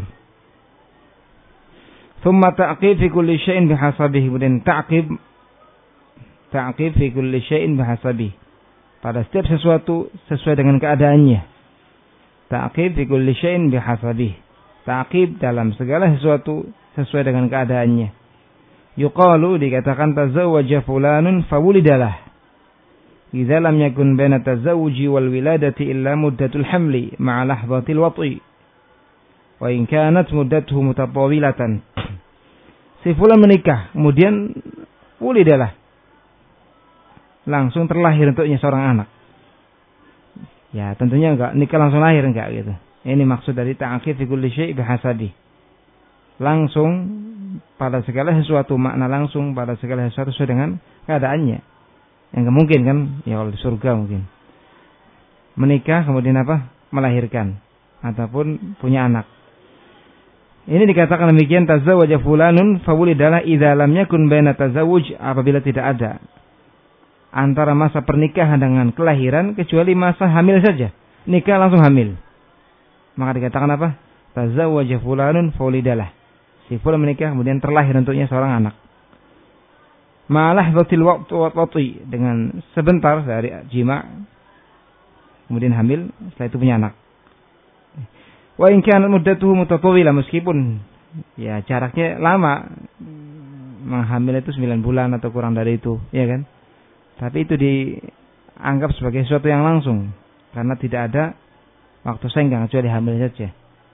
Thumma ta'qib fi kulli syai'in bihasabihi, kemudian ta'qib ta'qib fi kulli syai'in bihasabihi, pada setiap sesuatu sesuai dengan keadaannya. Ta'qib fi kulli syai'in bihasabihi, ta'qib dalam segala sesuatu sesuai dengan keadaannya. Yuqalu, dikatakan tazawwaja fulanun fawulidalah, idza lam yakun baina tazawuji wal wiladati illa muddatul hamli ma'a lahzatil wat'i wa in kanat muddatuhu mutatawilatan. Si fulan menikah, kemudian wulidalah, langsung terlahir untuknya seorang anak. Ya, tentunya enggak nikah langsung lahir, enggak gitu. Ini maksud dari ta'qib fi kulli syai' bihasabi. Langsung pada segala sesuatu, makna langsung pada segala sesuatu sesuai dengan keadaannya. Yang mungkin kan, ya kalau di surga mungkin menikah kemudian apa? Melahirkan ataupun punya anak. Ini dikatakan demikian, tazawwaja fulanun fawulidalah idza lam yakun baina tazawuj, apabila tidak ada antara masa pernikahan dengan kelahiran kecuali masa hamil saja. Nikah langsung hamil. Maka dikatakan apa? Tazawwaja fulanun fawulidalah. Si fulan menikah kemudian terlahir untuknya seorang anak. Malah batil waktu dengan sebentar dari jima, kemudian hamil, setelah itu punya anak. Wa in kana muddatuhu mutatawila, meskipun ya jaraknya lama, menghamil itu sembilan bulan atau kurang dari itu, ya kan? Tapi itu dianggap sebagai sesuatu yang langsung, karena tidak ada waktu senggang kecuali hamil saja.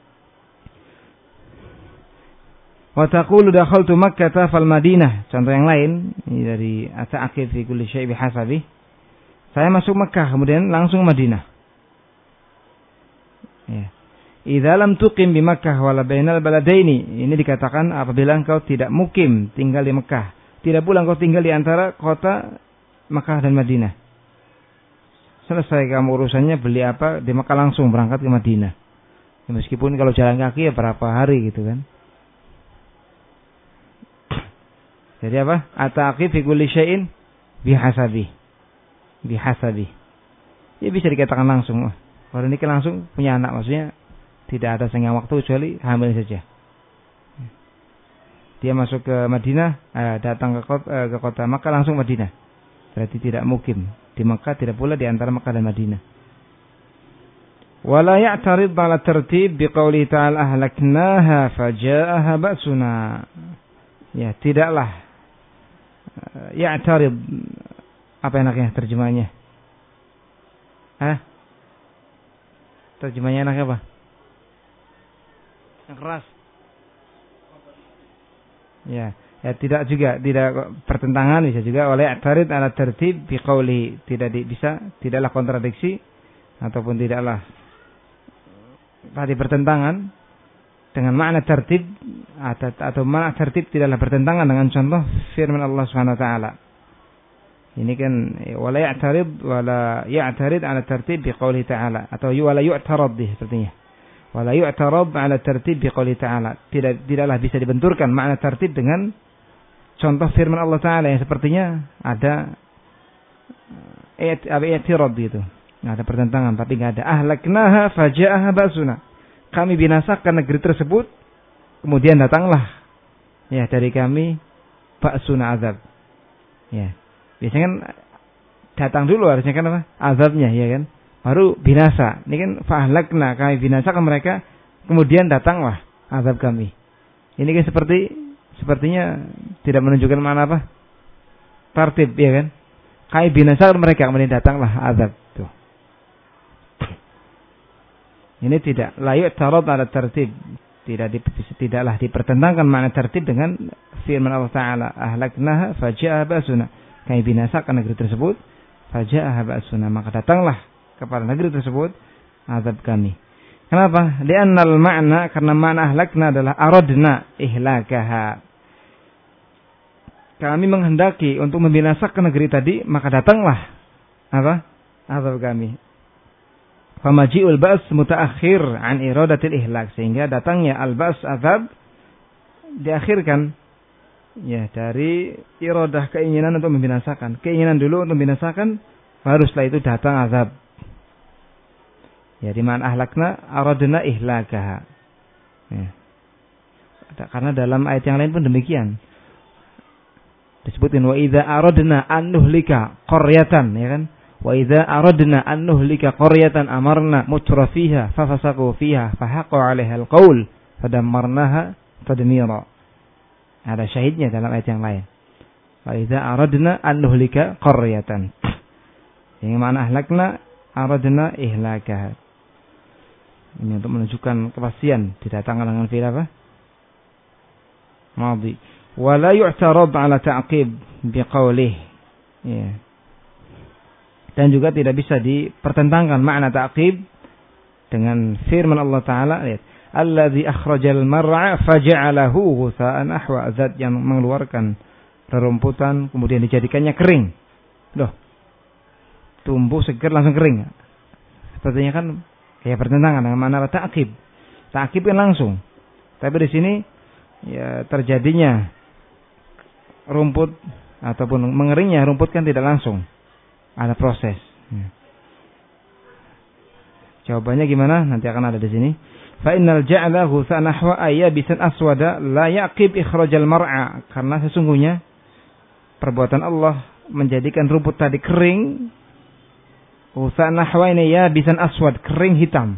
Wa taqulu dakhaltu Makkah fal Madinah. Contoh yang lain ini dari at-ta'qib fi kulli syai' bihasabi. Saya masuk Makkah kemudian langsung Madinah. Ya. Idza lam tuqim bi Makkah wala bainal baladaini. Ini dikatakan apabila engkau tidak mukim, tinggal di Makkah, tidak pula engkau tinggal di antara kota Makkah dan Madinah. Selesai kamu urusannya, beli apa di Makkah langsung berangkat ke Madinah. Ya, meskipun kalau jalan kaki ya berapa hari gitu kan. Jadi apa? At-ta'qib fi kulli syai'in bihasabi. Bihasabi. Ya bisa dikatakan langsung. Wah, kalau nikah langsung punya anak, maksudnya tidak ada senggang waktu kecuali hamil saja. Dia masuk ke Madinah, eh, datang ke kota, eh, ke kota Makkah langsung Madinah. Berarti tidak mukim di Makkah, tidak pula di antara Makkah dan Madinah. Wala ya'tarid 'ala tartib biqauli ta'ala ahlaknaha faja'aha ba'suna. Ya, tidaklah ya'tarid, apa enaknya terjemahnya? Hah? Terjemahnya enak apa? Yang keras. Ya, ya tidak juga tidak pertentangan, bisa juga oleh i'tarid ala tertib biqauli, tidak di, bisa tidaklah kontradiksi ataupun tidaklah tadi bertentangan dengan makna tertib atau, atau makna tertib tidaklah bertentangan dengan contoh firman Allah Subhanahu wa taala. Ini kan wala ya'tarid wala ya'tarid ala tertib biqauli ta'ala atau wala yu'tarad bih sepertinya. Wala yu'tarad ala tertib biqauli ta'ala. Tidak tidaklah bisa dibenturkan makna tertib dengan contoh firman Allah taala yang sepertinya ada i'tirad gitu. Nggak ada pertentangan, tapi nggak ada. Ahlaknaha faja'aha ba'suna. Kami binasakan negeri tersebut, kemudian datanglah ya dari kami ba'suna azab. Ya. Biasanya kan datang dulu harusnya kan apa? Azabnya ya kan. Baru binasa. Ini kan fahlakna, kami binasakan mereka, kemudian datanglah azab kami. Ini kan seperti sepertinya tidak menunjukkan mana apa? Tartib ya kan. Kami binasakan mereka, kemudian datanglah azab. Tuh. Ini tidak layak tarot ala tertib, tidak di, tidaklah dipertentangkan makna tertib dengan firman Allah Taala, ahlaknaha faja'a ba'suna, kami binasakan negeri tersebut, faja'a ba'suna, maka datanglah kepada negeri tersebut azab kami. Kenapa? Li'annal ma'na, karena makna ahlakna adalah aradna ihlakaha. Kami menghendaki untuk membinasakan negeri tadi, maka datanglah apa? Azab kami. Famaji'ul ba's mutaakhir an iradatil ihlak, sehingga datangnya al-ba's azab diakhirkan ya dari iradah keinginan untuk membinasakan. Keinginan dulu untuk membinasakan, baru setelah itu datang azab. Ya, di mana ahlakna aradna ihlakaha. Ya. Karena dalam ayat yang lain pun demikian. Disebutkan wa idza aradna an nuhlika qaryatan, ya kan? Wa idza aradna an nuhlika qaryatan amarna mutrafiha fafasaqu fiha fahaqa 'alaiha al-qaul fadammarnaha tadmira. Ada syahidnya dalam ayat yang lain. Wa idza aradna an nuhlika qaryatan. Yang mana ahlakna aradna ihlakaha. Ini untuk menunjukkan kepastian didatangkan dengan fi'il apa? Madhi. Wa la yu'tarad 'ala ta'qib biqaulih. Ya. Dan juga tidak bisa dipertentangkan makna ta'qib dengan firman Allah Ta'ala. Lihat. Alladzi akhrajal mar'a faja'alahu ghutha'an ahwa. Zat yang mengeluarkan rerumputan kemudian dijadikannya kering. Loh. Tumbuh segar langsung kering. Sepertinya kan kayak pertentangan dengan makna ta'qib. Ta'qib kan langsung. Tapi di sini ya terjadinya rumput ataupun mengeringnya rumput kan tidak langsung. Ada proses. Ya. Jawabannya gimana? Nanti akan ada di sini. Fa innal ja'ala ghutha nahwa ayyabisan aswada la yaqib ikhrajal mar'a. Karena sesungguhnya perbuatan Allah menjadikan rumput tadi kering. Ghutha nahwa ini ya bisan aswad, kering hitam.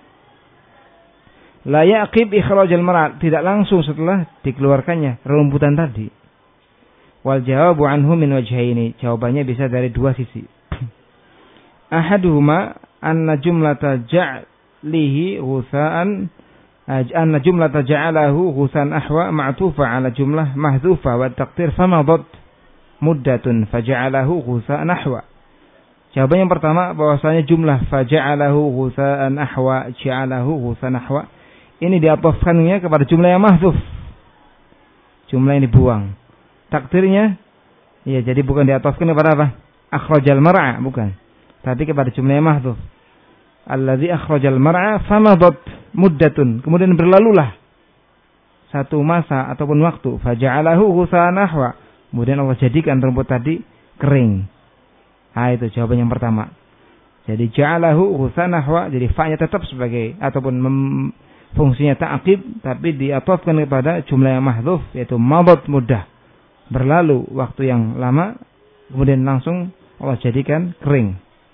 La yaqib ikhrajal mar'a, tidak langsung setelah dikeluarkannya rumputan tadi. Wal jawabu anhu min wajhaini, jawabannya bisa dari dua sisi. Ahaduhuma anna jumlata ja'lihi ghutha'an anna jumlata ja'alahu ghuthan ahwa ma'tufa 'ala jumlah mahdhufa wa taqdir famadat muddatun faja'alahu ghutha'an ahwa. Jawaban yang pertama bahwasanya jumlah faja'alahu ghutha'an ahwa ja'alahu ghuthan ahwa ini diatofkannya kepada jumlah yang mahdhuf. Jumlah yang dibuang. Takdirnya, ya jadi bukan diatofkan kepada apa? Akhrajal mar'a, bukan. Tapi kepada jumlah yang mahdhuf. Alladzi akhrajal mar'a famadat muddatun. Kemudian berlalulah satu masa ataupun waktu. Faja'alahu ghuthan ahwa. Kemudian Allah jadikan rumput tadi kering. Ah, itu jawaban yang pertama. Jadi ja'alahu ghuthan ahwa. Jadi fa'nya tetap sebagai ataupun mem- fungsinya ta'qib, tapi diatofkan kepada jumlah yang mahdhuf, yaitu madat mudah. Berlalu waktu yang lama, kemudian langsung Allah jadikan kering.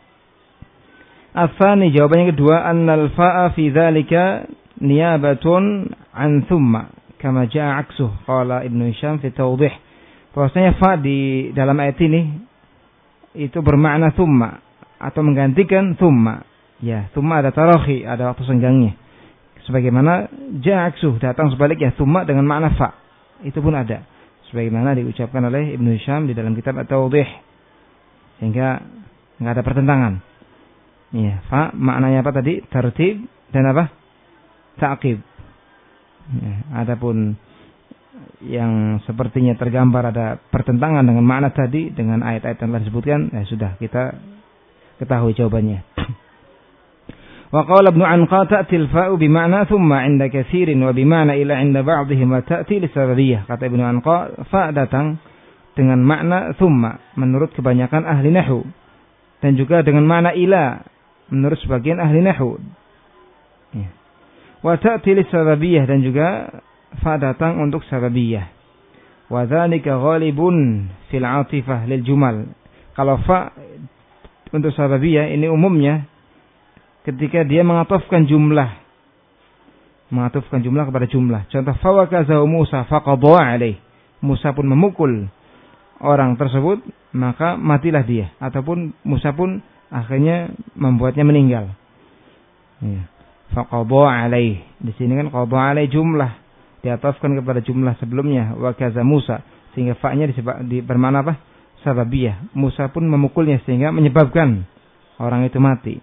Atsani, jawaban yang kedua, annal fa'a fi dzalika niyabatun an thumma kama jaa aksuh qala Ibnu Hisham fi tawdih. Bahwasanya fa di dalam ayat ini itu bermakna thumma atau menggantikan thumma. Ya, thumma ada tarakhi, ada waktu senggangnya. Sebagaimana ja'aksuh, datang sebaliknya, thumma dengan makna fa. Itu pun ada. Sebagaimana diucapkan oleh Ibnu Hisham di dalam kitab At-Tawdih. Sehingga enggak ada pertentangan. Ya, fa maknanya apa tadi? Tertib dan apa? Ta'qib. Ya, adapun yang sepertinya tergambar ada pertentangan dengan makna tadi dengan ayat-ayat yang telah disebutkan, ya sudah kita ketahui jawabannya. Wa qala Ibnu Anqa ta'ti al-fa'u bi ma'na thumma 'inda katsirin wa bi ma'na ila 'inda ba'dihim wa ta'ti li sababiyyah. Kata Ibnu Anqa, fa datang dengan makna thumma menurut kebanyakan ahli nahwu dan juga dengan makna ila menurut sebagian ahli nahwu. Ya. Wa ta'ti li sababiyyah dan juga fa datang untuk sababiyah. Wa dzalika ghalibun fil 'atifah lil jumal. Kalau fa untuk sababiyah ini umumnya ketika dia mengatofkan jumlah. Mengatofkan jumlah kepada jumlah. Contoh fawakazahu Musa faqadha alaih. Musa pun memukul orang tersebut, maka matilah dia. Ataupun Musa pun akhirnya membuatnya meninggal. Ya. Faqadha alaih. Di sini kan qadha alaih jumlah. Diatofkan kepada jumlah sebelumnya. Wakaza Musa. Sehingga fa-nya disebab, di, bermakna apa? Sababiyah. Musa pun memukulnya sehingga menyebabkan orang itu mati.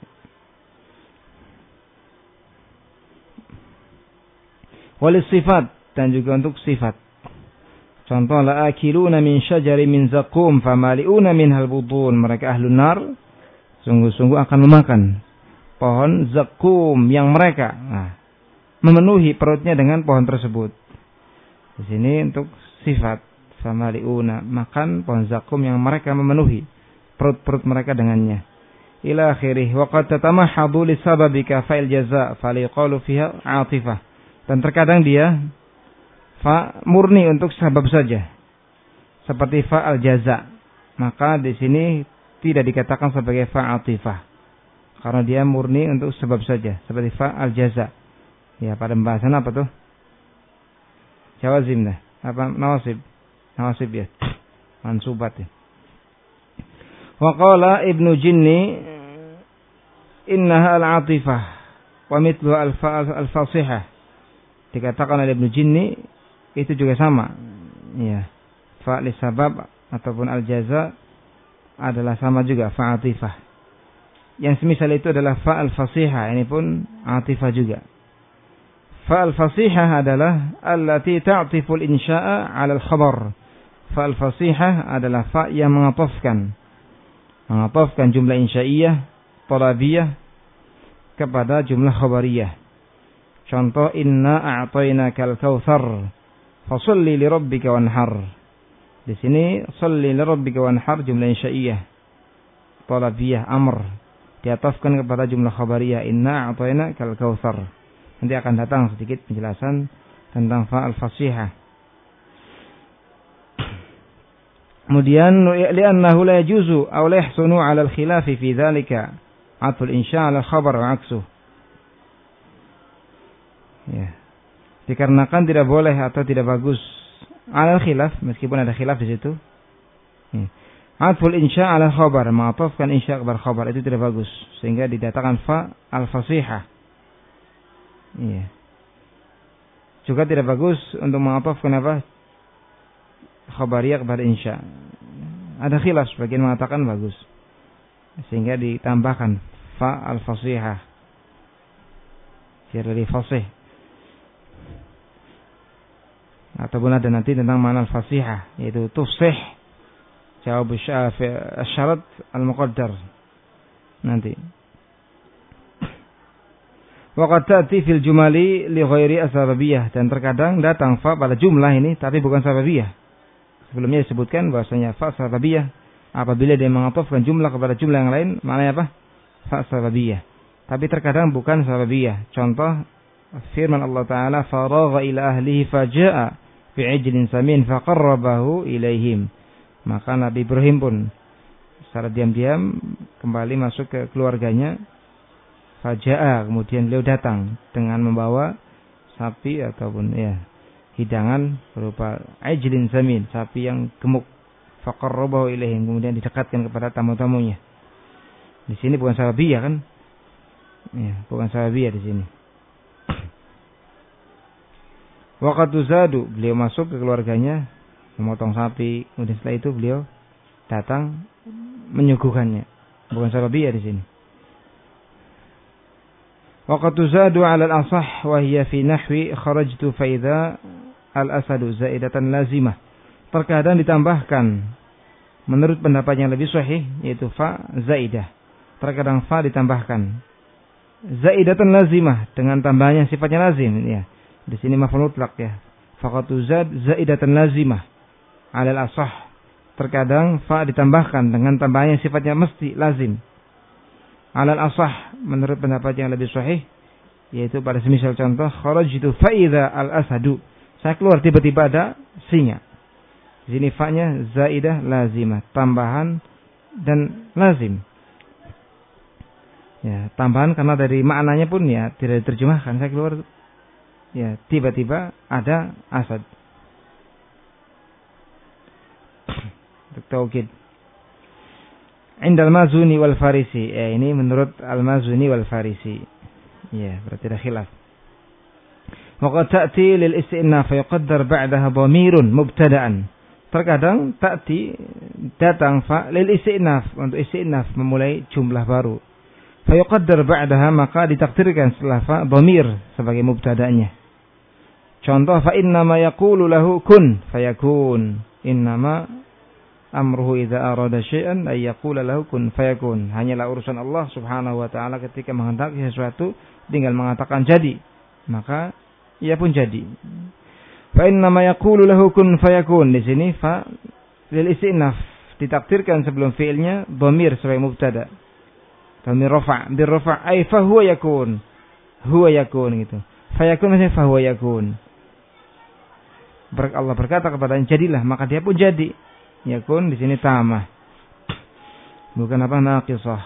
Walis sifat dan juga untuk sifat. Contoh la akiluna min syajari min zakum famaliuna minhal butun. Mereka ahlun nar sungguh-sungguh akan memakan pohon zakum yang mereka nah, memenuhi perutnya dengan pohon tersebut. Di sini untuk sifat famaliuna makan pohon zakum yang mereka memenuhi perut-perut mereka dengannya. Ila akhirih wa qad tatamahhadu li sababika fa'il jazaa faliqalu fiha 'atifah. Dan terkadang dia fa murni untuk sebab saja. Seperti fa al-jaza. Maka di sini tidak dikatakan sebagai fa atifah. Karena dia murni untuk sebab saja. Seperti fa al-jaza. Ya, pada pembahasan apa tuh? Jawazim dah. Apa? Nawasib. Nawasib ya. Mansubat ya. Wa qala Ibnu Jinni innaha al-atifah. Wa mithlu al-fasihah. Dikatakan oleh Ibnu Jinni itu juga sama. Ya. Fa li sabab ataupun al-jaza adalah sama juga fa atifah. Yang semisal itu adalah fa al-fasihah, ini pun atifah juga. Fa al-fasihah adalah allati ta'tifu al-insya'a 'ala al-khabar. Fa al-fasihah adalah fa yang mengatofkan mengatofkan jumlah insya'iyah, talabiyah kepada jumlah khabariyah. Contoh inna a'tainakal kautsar fasholli li rabbika wanhar. Di sini sholli li rabbika wanhar jumlah insya'iyah, talabiyah, amr diatafkan kepada jumlah khabariyah inna a'tainakal kautsar. Nanti akan datang sedikit penjelasan tentang fa'al fasihah. Kemudian li'annahu la yajuzu aw la yahsunu 'ala al-khilaf fi dzalika 'atul insya' 'ala al-khabar wa 'aksuh. Ya. Dikarenakan tidak boleh atau tidak bagus alal khilaf, meskipun ada khilaf di situ. Ya. Atful insya ala khabar, mengatofkan insya kepada khabar itu tidak bagus, sehingga didatakan fa al fasihah. Ya. Juga tidak bagus untuk mengatofkan apa? Khabariyah kepada insya. Ada khilaf, sebagian mengatakan bagus, sehingga ditambahkan fa al fasihah. Biar lebih fasih. Ataupun ada nanti tentang makna al-fasihah, yaitu tufsih jawab syarat al-muqaddar nanti. Wa qad ta'ti fil jumali li ghairi asbabiyah, dan terkadang datang fa pada jumlah ini tapi bukan sababiyah. Sebelumnya disebutkan bahwasanya fa sababiyah apabila dia mengatofkan jumlah kepada jumlah yang lain, maknanya apa? Fa sababiyah. Tapi terkadang bukan sababiyah. Contoh firman Allah Ta'ala faragha ila ahlihi faja'a bi'ijlin samin faqarrabahu ilaihim. Maka Nabi Ibrahim pun secara diam-diam kembali masuk ke keluarganya. Faja'a, kemudian beliau datang dengan membawa sapi ataupun ya hidangan berupa ijlin samin, sapi yang gemuk. Faqarrabahu ilaihim, kemudian didekatkan kepada tamu-tamunya. Di sini bukan sababiyah kan? Ya, bukan sababiyah di sini. Waqtu zadu, beliau masuk ke keluarganya memotong sapi, kemudian setelah itu beliau datang menyuguhkannya. Bukan sababiyah di sini. Waqtu zadu 'ala al-asah wa hiya fi nahwi kharajtu fa idza al-asadu zaidatan lazimah. Terkadang ditambahkan menurut pendapat yang lebih sahih yaitu fa zaidah. Terkadang fa ditambahkan zaidatan lazimah dengan tambahan yang sifatnya lazim ya. Di sini maf'ul mutlaq ya. Faqatu zad zaidatan lazimah 'ala al-asah. Terkadang fa ditambahkan dengan tambahan yang sifatnya mesti lazim. 'Ala al-asah menurut pendapat yang lebih sahih yaitu pada semisal contoh kharajtu fa idza al-asadu. Saya keluar tiba-tiba ada singa. Di sini fa-nya zaidah lazimah, tambahan dan lazim. Ya, tambahan karena dari maknanya pun ya tidak diterjemahkan. Saya keluar ya tiba-tiba ada asad. Taukid. Indal Mazuni wal Farisi. Ya, ini menurut Al-Mazuni wal Farisi. Ya, berarti ada khilaf. Wa ta'ti lil istinaf fa yuqaddar ba'daha dhamirun mubtada'an. Terkadang ta'ti datang fa lil istinaf untuk istinaf memulai jumlah baru. Fa yuqaddar ba'daha maka ditakdirkan setelah fa dhamir sebagai mubtada'nya. Contoh fa inna ma yaqulu lahu kun fayakun. Innama amruhu idza arada syai'an ay yaqula lahu kun fayakun. Hanyalah urusan Allah Subhanahu wa taala ketika menghendaki sesuatu tinggal mengatakan jadi, maka ia pun jadi. Fa inna ma yaqulu lahu kun fayakun. Di sini fa lil istinaf ditakdirkan sebelum fiilnya dhamir sebagai mubtada. Dhamir rafa', bir rafa' ay fa huwa yakun. Huwa yakun gitu. Fayakun maksudnya fa huwa yakun. Allah berkata kepadanya jadilah, maka dia pun jadi. Yakun di sini tamah. Bukan apa naqisah.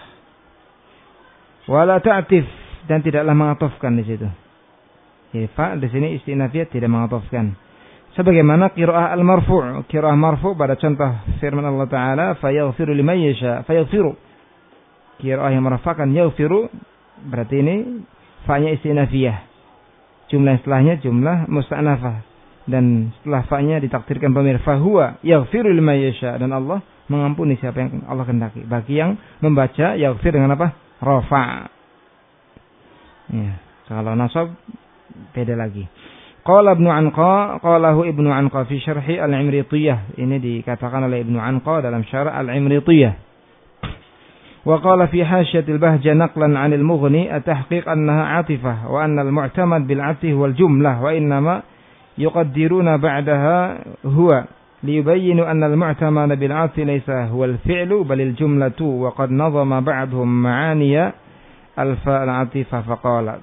Wala ta'tif dan tidaklah mengatofkan di situ. Ya, fa di sini istinafiyah tidak mengatofkan. Sebagaimana qiraah al-marfu', qiraah marfu' pada contoh firman Allah Taala, "Fayaghfiru liman yasha", fayaghfiru. Qiraah yang merafakan yaghfiru berarti ini fa-nya istinafiyah. Jumlah setelahnya jumlah musta'nafah dan setelah fa-nya ditakdirkan dhamir fa huwa yaghfiru liman yasha dan Allah mengampuni siapa yang Allah kehendaki. Bagi yang membaca yaghfir dengan apa? Rafa'. Ya, kalau nasab beda lagi. Qala Ibnu Anqa, qalahu Ibnu Anqa fi syarhi Al-Imritiyah. Ini dikatakan oleh Ibnu Anqa dalam syarah Al-Imritiyah. Wa qala fi hasyiatil Bahjah naqlan 'anil Mughni at-tahqiq annaha 'atifah wa anna al-mu'tamad bil 'atif wal jumlah wa innama yuqaddiruna ba'daha huwa liyubayyinu anna al-mu'tamad bil 'atif laysa huwa al-fi'lu bal al-jumlatu wa qad nazama ba'dhum ma'aniya al-fa' al-'atifah faqala.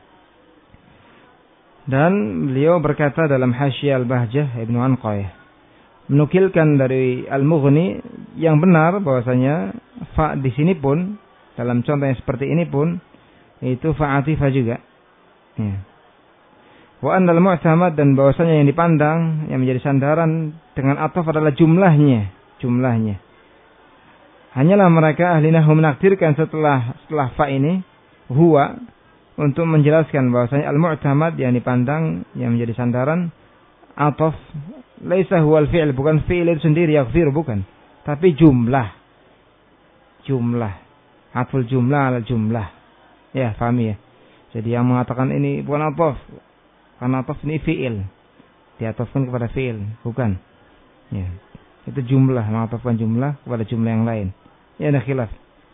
Dan beliau berkata dalam Hasyiah Al-Bahjah Ibnu Anqah menukilkan dari Al-Mughni yang benar bahwasanya fa di sini pun dalam contoh yang seperti ini pun itu fa atifah juga. Ya. Wa annal mu'tamad dan bahwasanya yang dipandang yang menjadi sandaran dengan ataf adalah jumlahnya, jumlahnya. Hanyalah mereka ahli nahwu menakdirkan setelah setelah fa ini huwa untuk menjelaskan bahwasanya al-mu'tamad yang dipandang yang menjadi sandaran ataf laisa huwal fi'l, bukan fi'il itu sendiri yaghfir, bukan, tapi jumlah. Jumlah. Atful jumlah ala jumlah. Ya, paham ya. Jadi yang mengatakan ini bukan ataf, karena ataf ini fi'il. Diatafkan kepada fi'il, bukan. Ya. Itu jumlah, mengatafkan jumlah kepada jumlah yang lain. Ya, ada khilaf.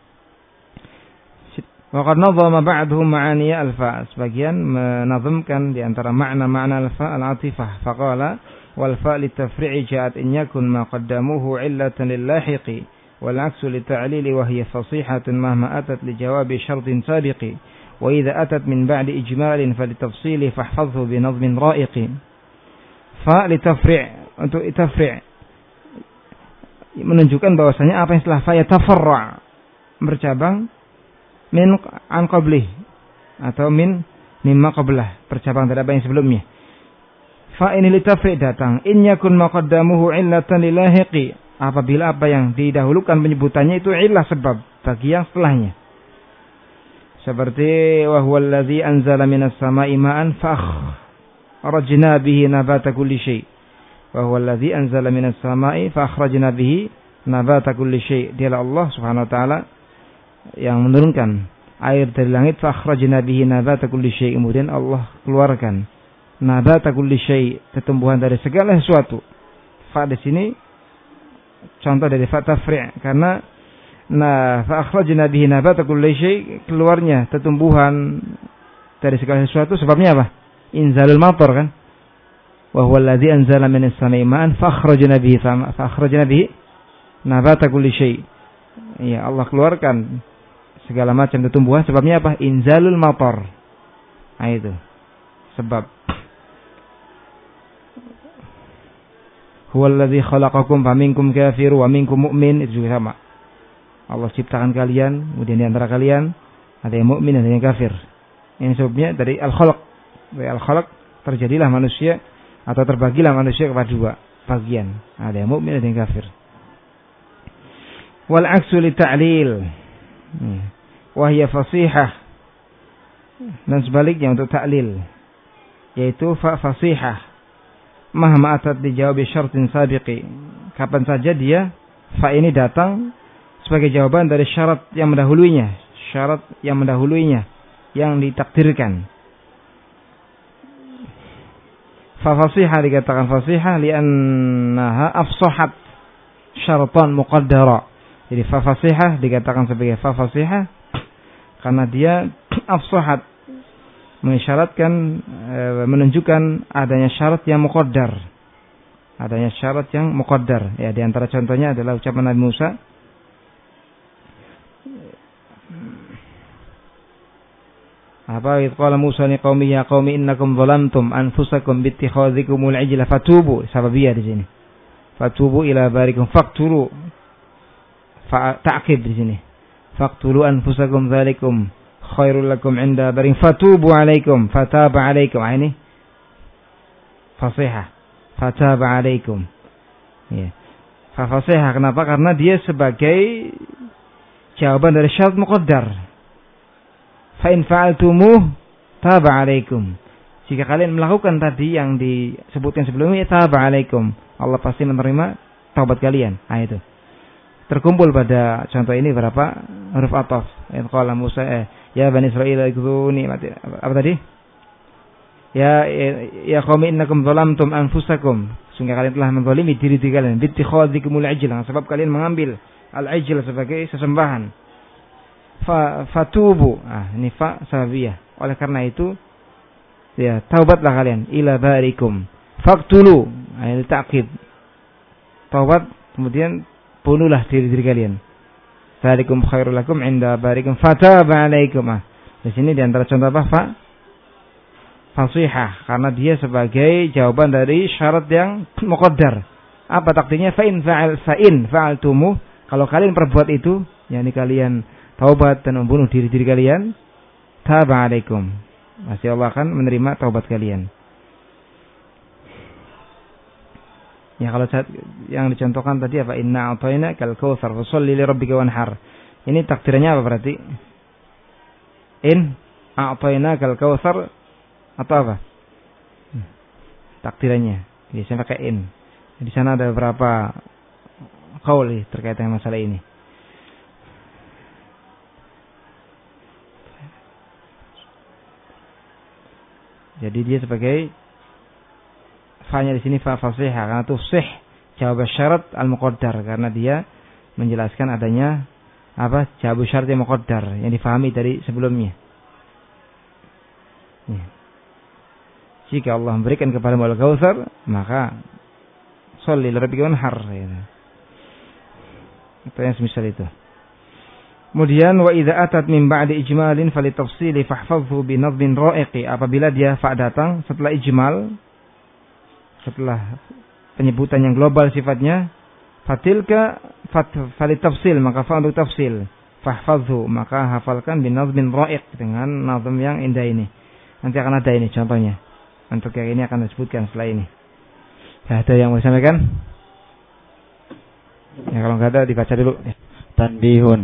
Waqad nazama ba'dhum ma'aniya al-fa'. Sebagian menazamkan di antara makna-makna al-fa' al-atifah. Faqala wal fa' litafri'i ja'at in yakun ma qaddamuhu 'illatan lil-lahiqi wal 'aksu lita'lili wa hiya fasihatun mahma atat li jawabi syartin sabiqi wa idza atat min ba'di ijmalin falitafsili fahfazhu bi nazmin ra'iqi. Fa' litafri' untuk itafri' menunjukkan bahwasanya apa yang setelah fa yatafarra' bercabang min an qablih atau min mimma qablah, bercabang dari apa yang sebelumnya. Fa ini litafri' datang in yakun maqaddamuhu illatan lilahiqi, apabila apa yang didahulukan penyebutannya itu illah sebab bagi yang setelahnya. Seperti wa huwal ladzi anzala minas sama'i ma'an fakhrajna bihi nabata kulli syai'. Wa huwal ladzi anzala minas sama'i fakhrajna bihi nabata kulli syai'. Dialah Allah Subhanahu wa taala yang menurunkan air dari langit, fakhrajna bihi nabata kulli syai'. Kemudian Allah keluarkan nabata kulli syai', tumbuhan dari segala sesuatu. Fa di sini contoh dari fa tafri', karena nah fa akhrajna bihi nabata kulli syai', keluarnya tumbuhan dari segala sesuatu sebabnya apa? Inzalul matar kan. Wa huwa alladzi anzala minas sama'i ma'an fa akhrajna bihi fa akhrajna bihi nabata kulli syai'. Ya, Allah keluarkan segala macam tumbuhan sebabnya apa? Inzalul matar. Nah itu sebab. Huwa alladzi khalaqakum faminkum kafirun wa minkum mu'min, itu juga sama. Allah ciptakan kalian, kemudian di antara kalian ada yang mukmin dan ada yang kafir. Ini sebabnya dari al-khalaq. Dari al-khalaq terjadilah manusia atau terbagilah manusia kepada dua bagian. Ada yang mukmin, ada yang kafir. Wal aksu li ta'lil. Wa hiya fasihah. Dan sebaliknya untuk ta'lil, yaitu fa fasihah. Mahma atat dijawab syartin sabiqi. Kapan saja dia fa ini datang sebagai jawaban dari syarat yang mendahuluinya, syarat yang mendahuluinya, yang ditakdirkan. Fa fasihah dikatakan fasihah li'annaha afsahat syaratan muqaddara. Jadi fa fasihah dikatakan sebagai fa fasihah karena dia afsahat, mengisyaratkan, e, menunjukkan adanya syarat yang muqaddar. Adanya syarat yang muqaddar. Ya, di antara contohnya adalah ucapan Nabi Musa, apa itu qala Musa li qaumi ya qaumi innakum zalamtum anfusakum bi ittikhadhikumul ijla fatubu, sababiyah di sini. Fatubu ila barikum faqtulu, fa ta'qib di sini. Faqtulu anfusakum dzalikum khairul lakum 'inda barin fatubu 'alaikum fataba 'alaikum. Ini fasihah. Fataba 'alaikum. Ya. Fa fasihah kenapa? Karena dia sebagai jawaban dari syarat muqaddar. Fa in fa'altumuh taba 'alaikum. Jika kalian melakukan tadi yang disebutkan sebelumnya, taba 'alaikum. Allah pasti menerima taubat kalian. Nah itu. Terkumpul pada contoh ini berapa huruf ataf. In qala Musa eh, ya bani Israil ikzuni apa tadi? Ya ya qaumi innakum zalamtum anfusakum. Sungguh kalian telah menzalimi diri-diri kalian bi ittikhadhikumul ijla, sebab kalian mengambil al-ijl sebagai sesembahan. Fa fatubu, ah ini fa sababiyah. Oleh karena itu ya taubatlah kalian ila barikum faqtulu, ini ta'qib. Taubat kemudian bunuhlah diri-diri kalian. Zalikum khairul lakum 'inda barikum fataba 'alaikum. Ah di sini di antara contoh apa? Fa fasihah karena dia sebagai jawaban dari syarat yang muqaddar. Apa takdirnya? Fa in fa'al fa in fa'altumu, kalau kalian perbuat itu, yakni kalian taubat dan membunuh diri-diri kalian, taba 'alaikum, pasti Allah akan menerima taubat kalian. Ya kalau yang dicontohkan tadi apa? Inna a'tayna kal kautsar fasholli li rabbika wanhar. Ini takdirnya apa berarti? In a'tayna kal kautsar atau apa? Takdirannya biasanya pakai in. Di sana ada beberapa qaul terkait dengan masalah ini. Jadi dia sebagai fa-nya di sini fa fasihah karena tufsih jawab syarat al-muqaddar, karena dia menjelaskan adanya apa? Jawab syarat yang muqaddar yang difahami dari sebelumnya. Ya. Jika Allah memberikan kepada al kautsar, maka sholli li rabbika wanhar. Ya. Itu yang semisal itu. Kemudian wa idza atat min ba'di ijmalin falitafsili fahfazhu bi nadhmin ra'iqi. Apabila dia fa datang setelah ijmal, setelah penyebutan yang global sifatnya, fatilka fat, falitafsil, maka fa untuk tafsil, fahfazhu, maka hafalkan bi nadhmin ra'iq, dengan nazm yang indah ini. Nanti akan ada ini contohnya. Untuk yang ini akan disebutkan setelah ini. Ya, ada yang mau disampaikan? Ya kalau enggak ada dibaca dulu. Tanbihun.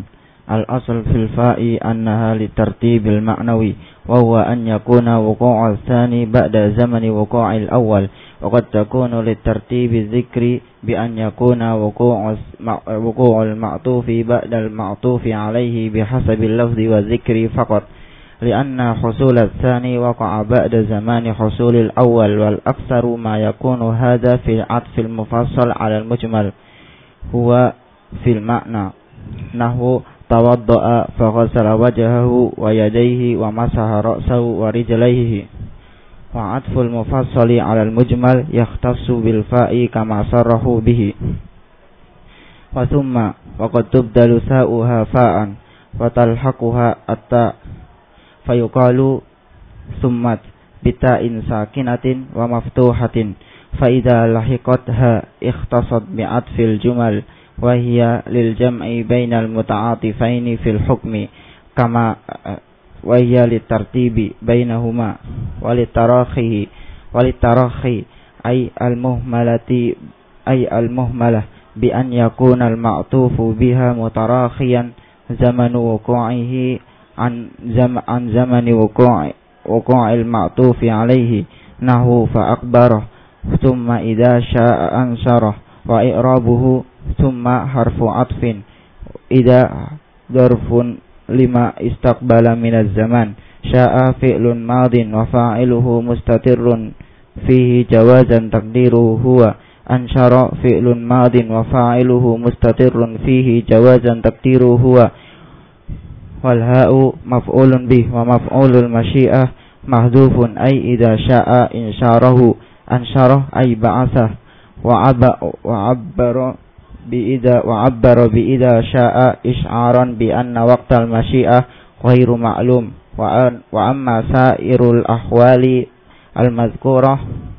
الأصل في الفاء أنها للترتيب المعنوي وهو أن يكون وقوع الثاني بعد زمن وقوع الأول وقد تكون للترتيب الذكري بأن يكون وقوع وقوع المعطوف بعد المعطوف عليه بحسب اللفظ والذكر فقط لأن حصول الثاني وقع بعد زمان حصول الأول والأكثر ما يكون هذا في العطف المفصل على المجمل هو في المعنى نحو توضأ فغسل وجهه ويديه ومسح رأسه ورجليه وعطف المفصل على المجمل يختص بالفاء كما صرحوا به وثم وقد تبدل ثاؤها فاء وتلحقها التاء فيقال ثمت بتاء ساكنة ومفتوحة فإذا لحقتها اختصت بعطف الجمل وهي للجمع بين المتعاطفين في الحكم كما وهي للترتيب بينهما وللتراخي وللتراخي أي المهملة أي المهملة بأن يكون المعطوف بها متراخيا زمن وقوعه عن زم عن زمن وقوع وقوع المعطوف عليه نحو فأخبره ثم إذا شاء أنشره وإعرابه ثم حرف عطف إذا ظرف لما استقبل من الزمان شاء فعل ماض وفاعله مستتر فيه جوازا تقديره هو أنشر فعل ماض وفاعله مستتر فيه جوازا تقديره هو والهاء مفعول به ومفعول المشيئة محذوف أي إذا شاء إنشاره أنشره أي بعثه وعبر بإذا وعبر بإذا شاء إشعارا بأن وقت المشيئة غير معلوم وأما سائر الأحوال المذكورة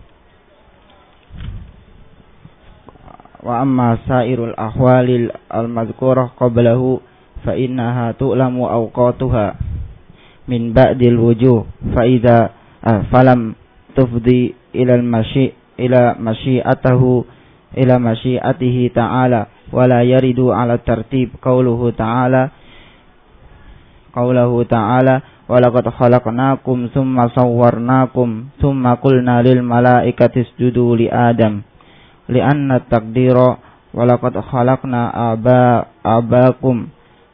وأما سائر الأحوال المذكورة قبله فإنها تؤلم أوقاتها من بعد الوجوه فإذا فلم تفضي إلى المشيئة إلى مشيئته إلى مشيئته تعالى ولا يرد على الترتيب قوله تعالى قوله تعالى ولقد خلقناكم ثم صورناكم ثم قلنا للملائكة اسجدوا لآدم لأن التقدير ولقد خلقنا آباء آباكم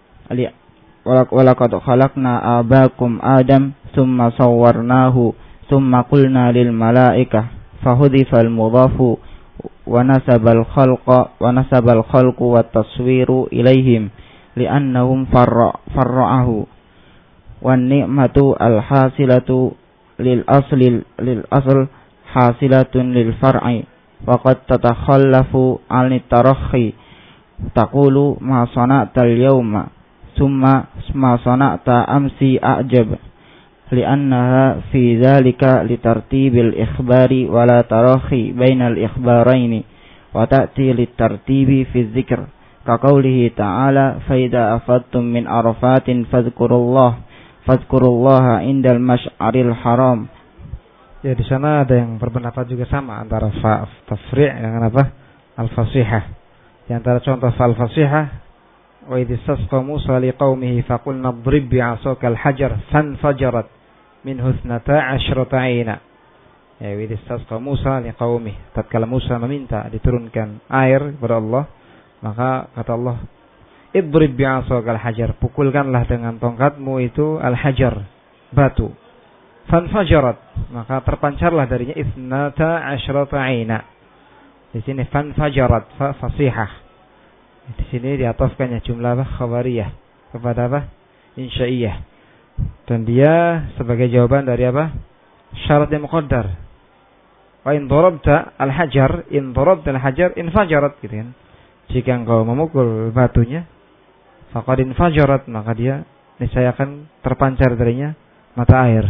ولقد خلقنا آباكم آدم ثم صورناه ثم قلنا للملائكة فحذف المضاف ونسب الخلق ونسب الخلق والتصوير إليهم لأنهم فرع فرعه والنعمة الحاصلة للأصل للأصل حاصلة للفرع وقد تتخلف عن الترخي تقول ما صنعت اليوم ثم ما صنعت أمس أعجب لأنها في ذلك لترتيب الإخبار ولا تراخي بين الإخبارين وتأتي للترتيب في الذكر كقوله تعالى فإذا أفضتم من عرفات فاذكروا الله فاذكروا الله عند المشعر الحرام. Ya, di sana ada yang berpendapat juga sama antara fa tafri' dengan apa? Al-fasihah. Di antara contoh fa al-fasihah wa idh istasqa Musa liqaumihi faqulna idrib bi'asaka al-hajar fanfajarat minhu ithnata asyrata 'aina. Ya, wa idh istasqa Musa liqaumihi. Tatkala Musa meminta diturunkan air kepada Allah, maka kata Allah, idrib bi'asaka al-hajar, pukulkanlah dengan tongkatmu itu al-hajar, batu. Fanfajarat, maka terpancarlah darinya ithnata asyrata 'aina. Di sini fanfajarat, fa fasihah. Di sini diatofkannya jumlah apa? Khabariyah kepada apa? Insya'iyah. Dan dia sebagai jawaban dari apa? Syarat yang muqaddar. Wa in darabta al-hajar, in darabta al-hajar infajarat, gitu kan. Jika engkau memukul batunya, faqad infajarat, maka dia niscaya akan terpancar darinya mata air.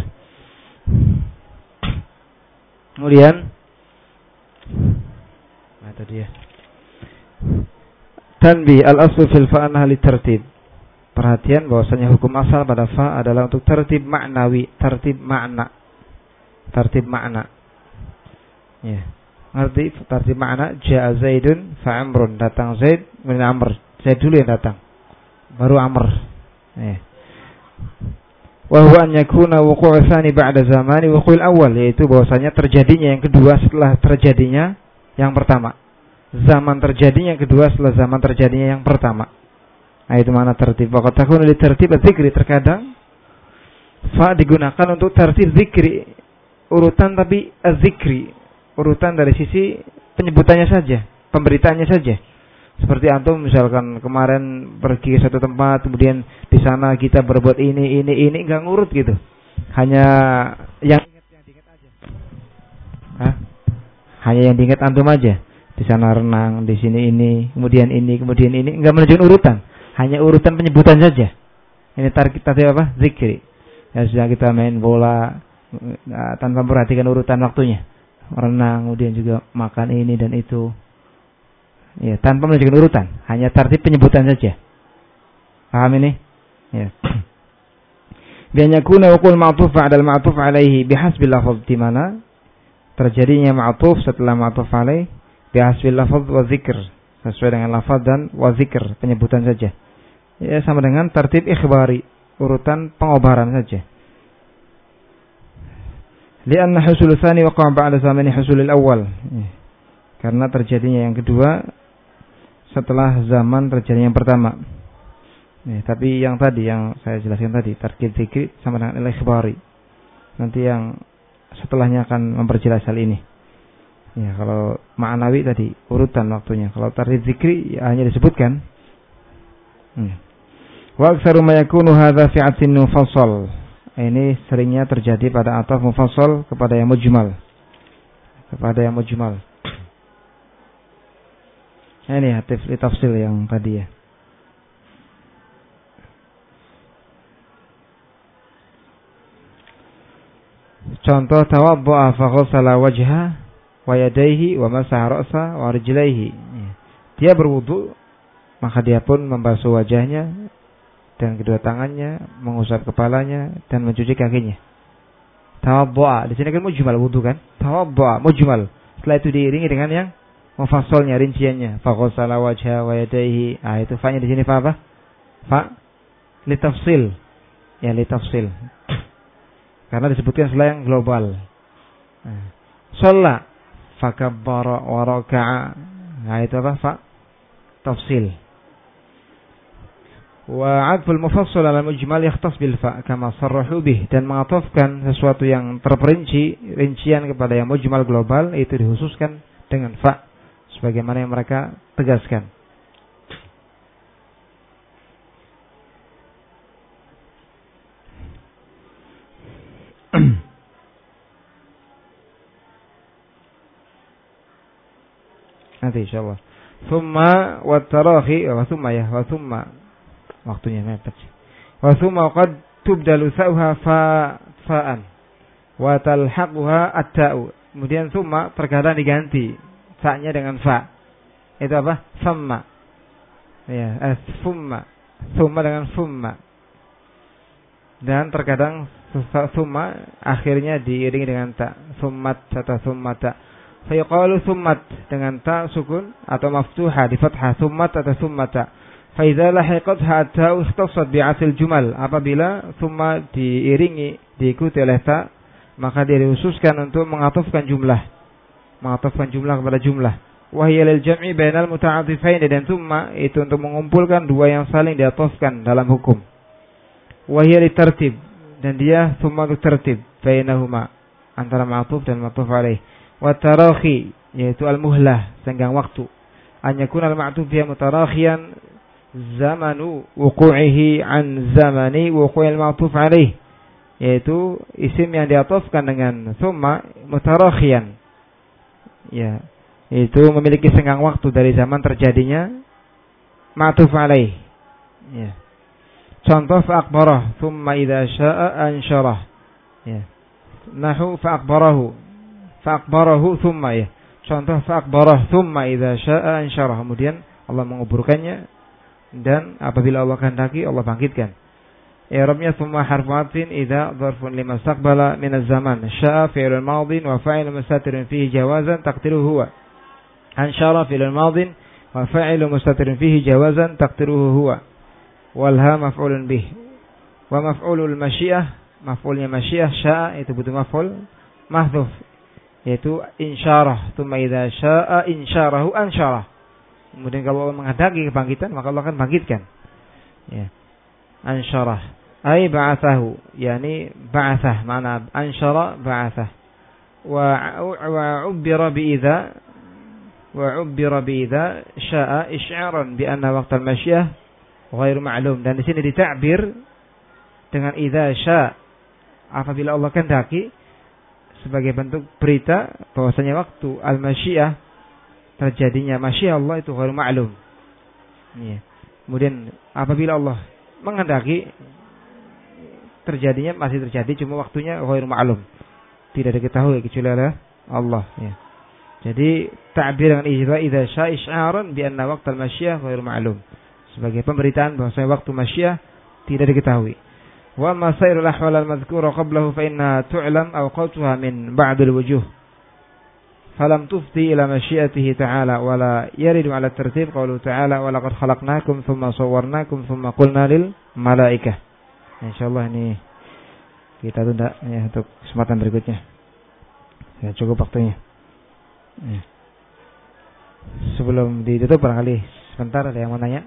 Kemudian nah, itu dia tanbih al-aslu fil fa anha litartib. Perhatian bahwasanya hukum asal pada fa adalah untuk tertib maknawi, tertib makna, tertib makna. Ya, ngerti tertib makna? Ja'a Zaidun fa Amrun, datang Zaid kemudian Amr. Zaid dulu yang datang, baru amr. Ya. Wa huwa an yakuna wuqu'u tsani ba'da zamani wuqu'il awal, yaitu bahwasanya terjadinya yang kedua setelah terjadinya yang pertama. Zaman terjadinya yang kedua setelah zaman terjadinya yang pertama. Nah, itu mana tertib. Wa qad takunu li tertib dzikri, terkadang fa digunakan untuk tertib zikri, urutan tapi az-zikri, urutan dari sisi penyebutannya saja, pemberitaannya saja. Seperti antum misalkan kemarin pergi ke satu tempat, kemudian di sana kita berbuat ini, ini, ini, enggak ngurut gitu. Hanya yang ingat yang diingat aja. Hah? Hanya yang diingat antum aja. Di sana renang, di sini ini, kemudian ini, kemudian ini, enggak menunjukkan urutan. Hanya urutan penyebutan saja. Ini tarik kita apa? Zikri. Ya sudah, kita main bola tanpa memperhatikan urutan waktunya. Renang, kemudian juga makan ini dan itu. Ya, tanpa menunjukkan urutan, hanya tertib penyebutan saja. Paham ini? Ya. Bi an yakuna wuqul ma'tuf ba'da al-ma'tuf alaihi bihasbil lafaz, di mana terjadinya ma'tuf setelah ma'tuf alaih bihasbil lafaz wa dzikr, sesuai dengan lafaz dan wa dzikr, penyebutan saja. Ya, sama dengan tertib ikhbari, urutan pengobaran saja. Li'anna husul tsani waqa'a ba'da zamani husulil awal. Ya. Karena terjadinya yang kedua setelah zaman terjadinya yang pertama. Ya, tapi yang tadi yang saya jelaskan tadi, tarkib zikri sama dengan al-ikhbari. Nanti yang setelahnya akan memperjelas hal ini. Ya, kalau ma'nawi tadi urutan waktunya. Kalau tarkib zikri ya, hanya disebutkan. Hmm. Wa aktsaru ma yakunu hadza fi 'atfin mufassal. Ini seringnya terjadi pada ataf mufassal kepada yang mujmal. Kepada yang mujmal. Ini hatif tafsil yang tadi ya. Contoh tawaddu'a fa ghassala wajha wa yadayhi wa masaha ra'sa wa rijlaihi. Dia berwudu, maka dia pun membasuh wajahnya dan kedua tangannya, mengusap kepalanya dan mencuci kakinya. Tawaddu'a, di sini kan mujmal wudu kan? Tawaddu'a mujmal. Setelah itu diiringi dengan yang mufassalnya, rinciannya. Fa ghassala wajha wa yadayhi. Ah, itu fa-nya di sini fa apa? Fa li tafsil. Ya, li tafsil. Karena disebutkan setelah yang global. Shalla fa kabbara wa raka'a. Nah, itu apa? Fa tafsil. Wa 'atful mufassal 'ala mujmal yakhtas bil fa kama sarrahu bih, dan mengatofkan sesuatu yang terperinci, rincian kepada yang mujmal global itu dikhususkan dengan fa, sebagaimana yang mereka tegaskan. Nanti insyaallah. Thumma wa tarahi wa thumma ya wa thumma waktunya mepet. Wa thumma qad tubdalu sa'uha fa fa'an wa talhaquha at-ta'u. Kemudian thumma terkadang diganti fa-nya dengan fa. Itu apa? Thumma. Ya, thumma. Thumma dengan thumma. Dan terkadang thumma akhirnya diiringi dengan ta. Thummat atau thummata. Fa yuqalu thummat dengan ta sukun atau maftuha di fathah, thummat atau thummata. Fa idza lahiqatha ta ikhtassat bi'asil jumal. Apabila thumma diiringi, diikuti oleh ta, maka dia dikhususkan untuk mengatufkan jumlah. Mengatufkan jumlah kepada jumlah. Wahiyya lil jam'i bainal muta'athifain, dan thumma itu untuk mengumpulkan dua yang saling diatofkan dalam hukum. Wahiyya li tartib, dan dia thumma untuk tertib bainahuma, antara ma'tuf dan ma'tuf alaih. Wa tarakhi, yaitu al-muhlah, senggang waktu. An yakuna al-ma'tuf biha mutarakhiyan zamanu wuqu'ihi an zamani wuqu'il ma'tuf alaih, yaitu isim yang diatofkan dengan thumma mutarakhiyan, ya, itu memiliki senggang waktu dari zaman terjadinya ma'tuf alaih. Ya. Contoh fa akhbarah thumma idza syaa'a ansyarah. Ya. Nahu fa akhbarahu. Fa akhbarahu thumma, ya. Contoh fa akhbarah thumma idza syaa'a ansyarah. Kemudian Allah menguburkannya, dan apabila Allah kehendaki Allah bangkitkan. I'rabnya thumma harfu 'atfin idza dzarfun lima istaqbala min az-zaman. Syaa'a fi'lun madin wa fa'ilun mustatirun fihi jawazan taqdiruhu huwa. Ansyara fi'lun madin wa fa'ilu mustatirun fihi jawazan taqdiruhu huwa. wal ha maf'ulun bih. Wa maf'ulul masyiah, maf'ulnya masyiah syaa itu butuh maf'ul mahdhuf yaitu insyarah. Tsumma idza syaa insyarahu ansyarah. Kemudian kalau Allah menghendaki kebangkitan maka Allah akan bangkitkan. Ya. Ansyarah ay ba'athahu, yani ba'athah mana ansyara ba'athah. Wa wa ubbira bi idza wa ubbira bi idza syaa isy'aran bi anna waqtal masyiah ghairu ma'lum. Dan di sini ditakbir dengan idza sya, apabila Allah kehendaki, sebagai bentuk berita bahwasanya waktu al-masyiah terjadinya masyiah Allah itu ghairu ma'lum. Ya. Kemudian apabila Allah menghendaki terjadinya masih terjadi, cuma waktunya ghairu ma'lum, tidak diketahui kecuali oleh Allah. Ya. Jadi ta'bir dengan idza idza sya isy'aran bi anna waqtal masyiah ghairu ma'lum, sebagai pemberitaan bahwasanya waktu masyiah tidak diketahui. Wa ma sairul ahwal al-madhkura qablahu fa inna tu'lam awqatuha min ba'd al-wujuh falam tufti ila masyiatihi ta'ala wa la yaridu ala tartib qawlu ta'ala wa laqad khalaqnakum thumma sawwarnakum thumma qulna lil malaikah. Insyaallah ini kita tunda ya untuk kesempatan berikutnya. Ya, cukup waktunya. Ya. Sebelum ditutup barangkali sebentar ada yang mau nanya.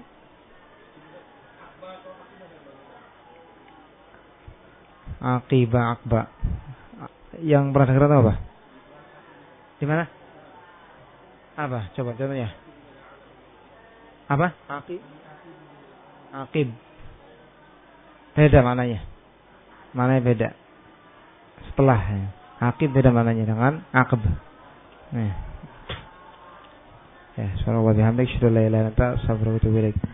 Aqibah akba. Yang pernah dengar tahu apa? Di mana? Apa? Coba contohnya. Apa? Aqib. Aqib. Beda mananya. Mananya beda. Setelah ya. Aqib beda mananya dengan aqib. Nah. Ya, subhanallah wa bihamdihi asyhadu an la ilaha illa anta astaghfiruka wa atubu ilaik.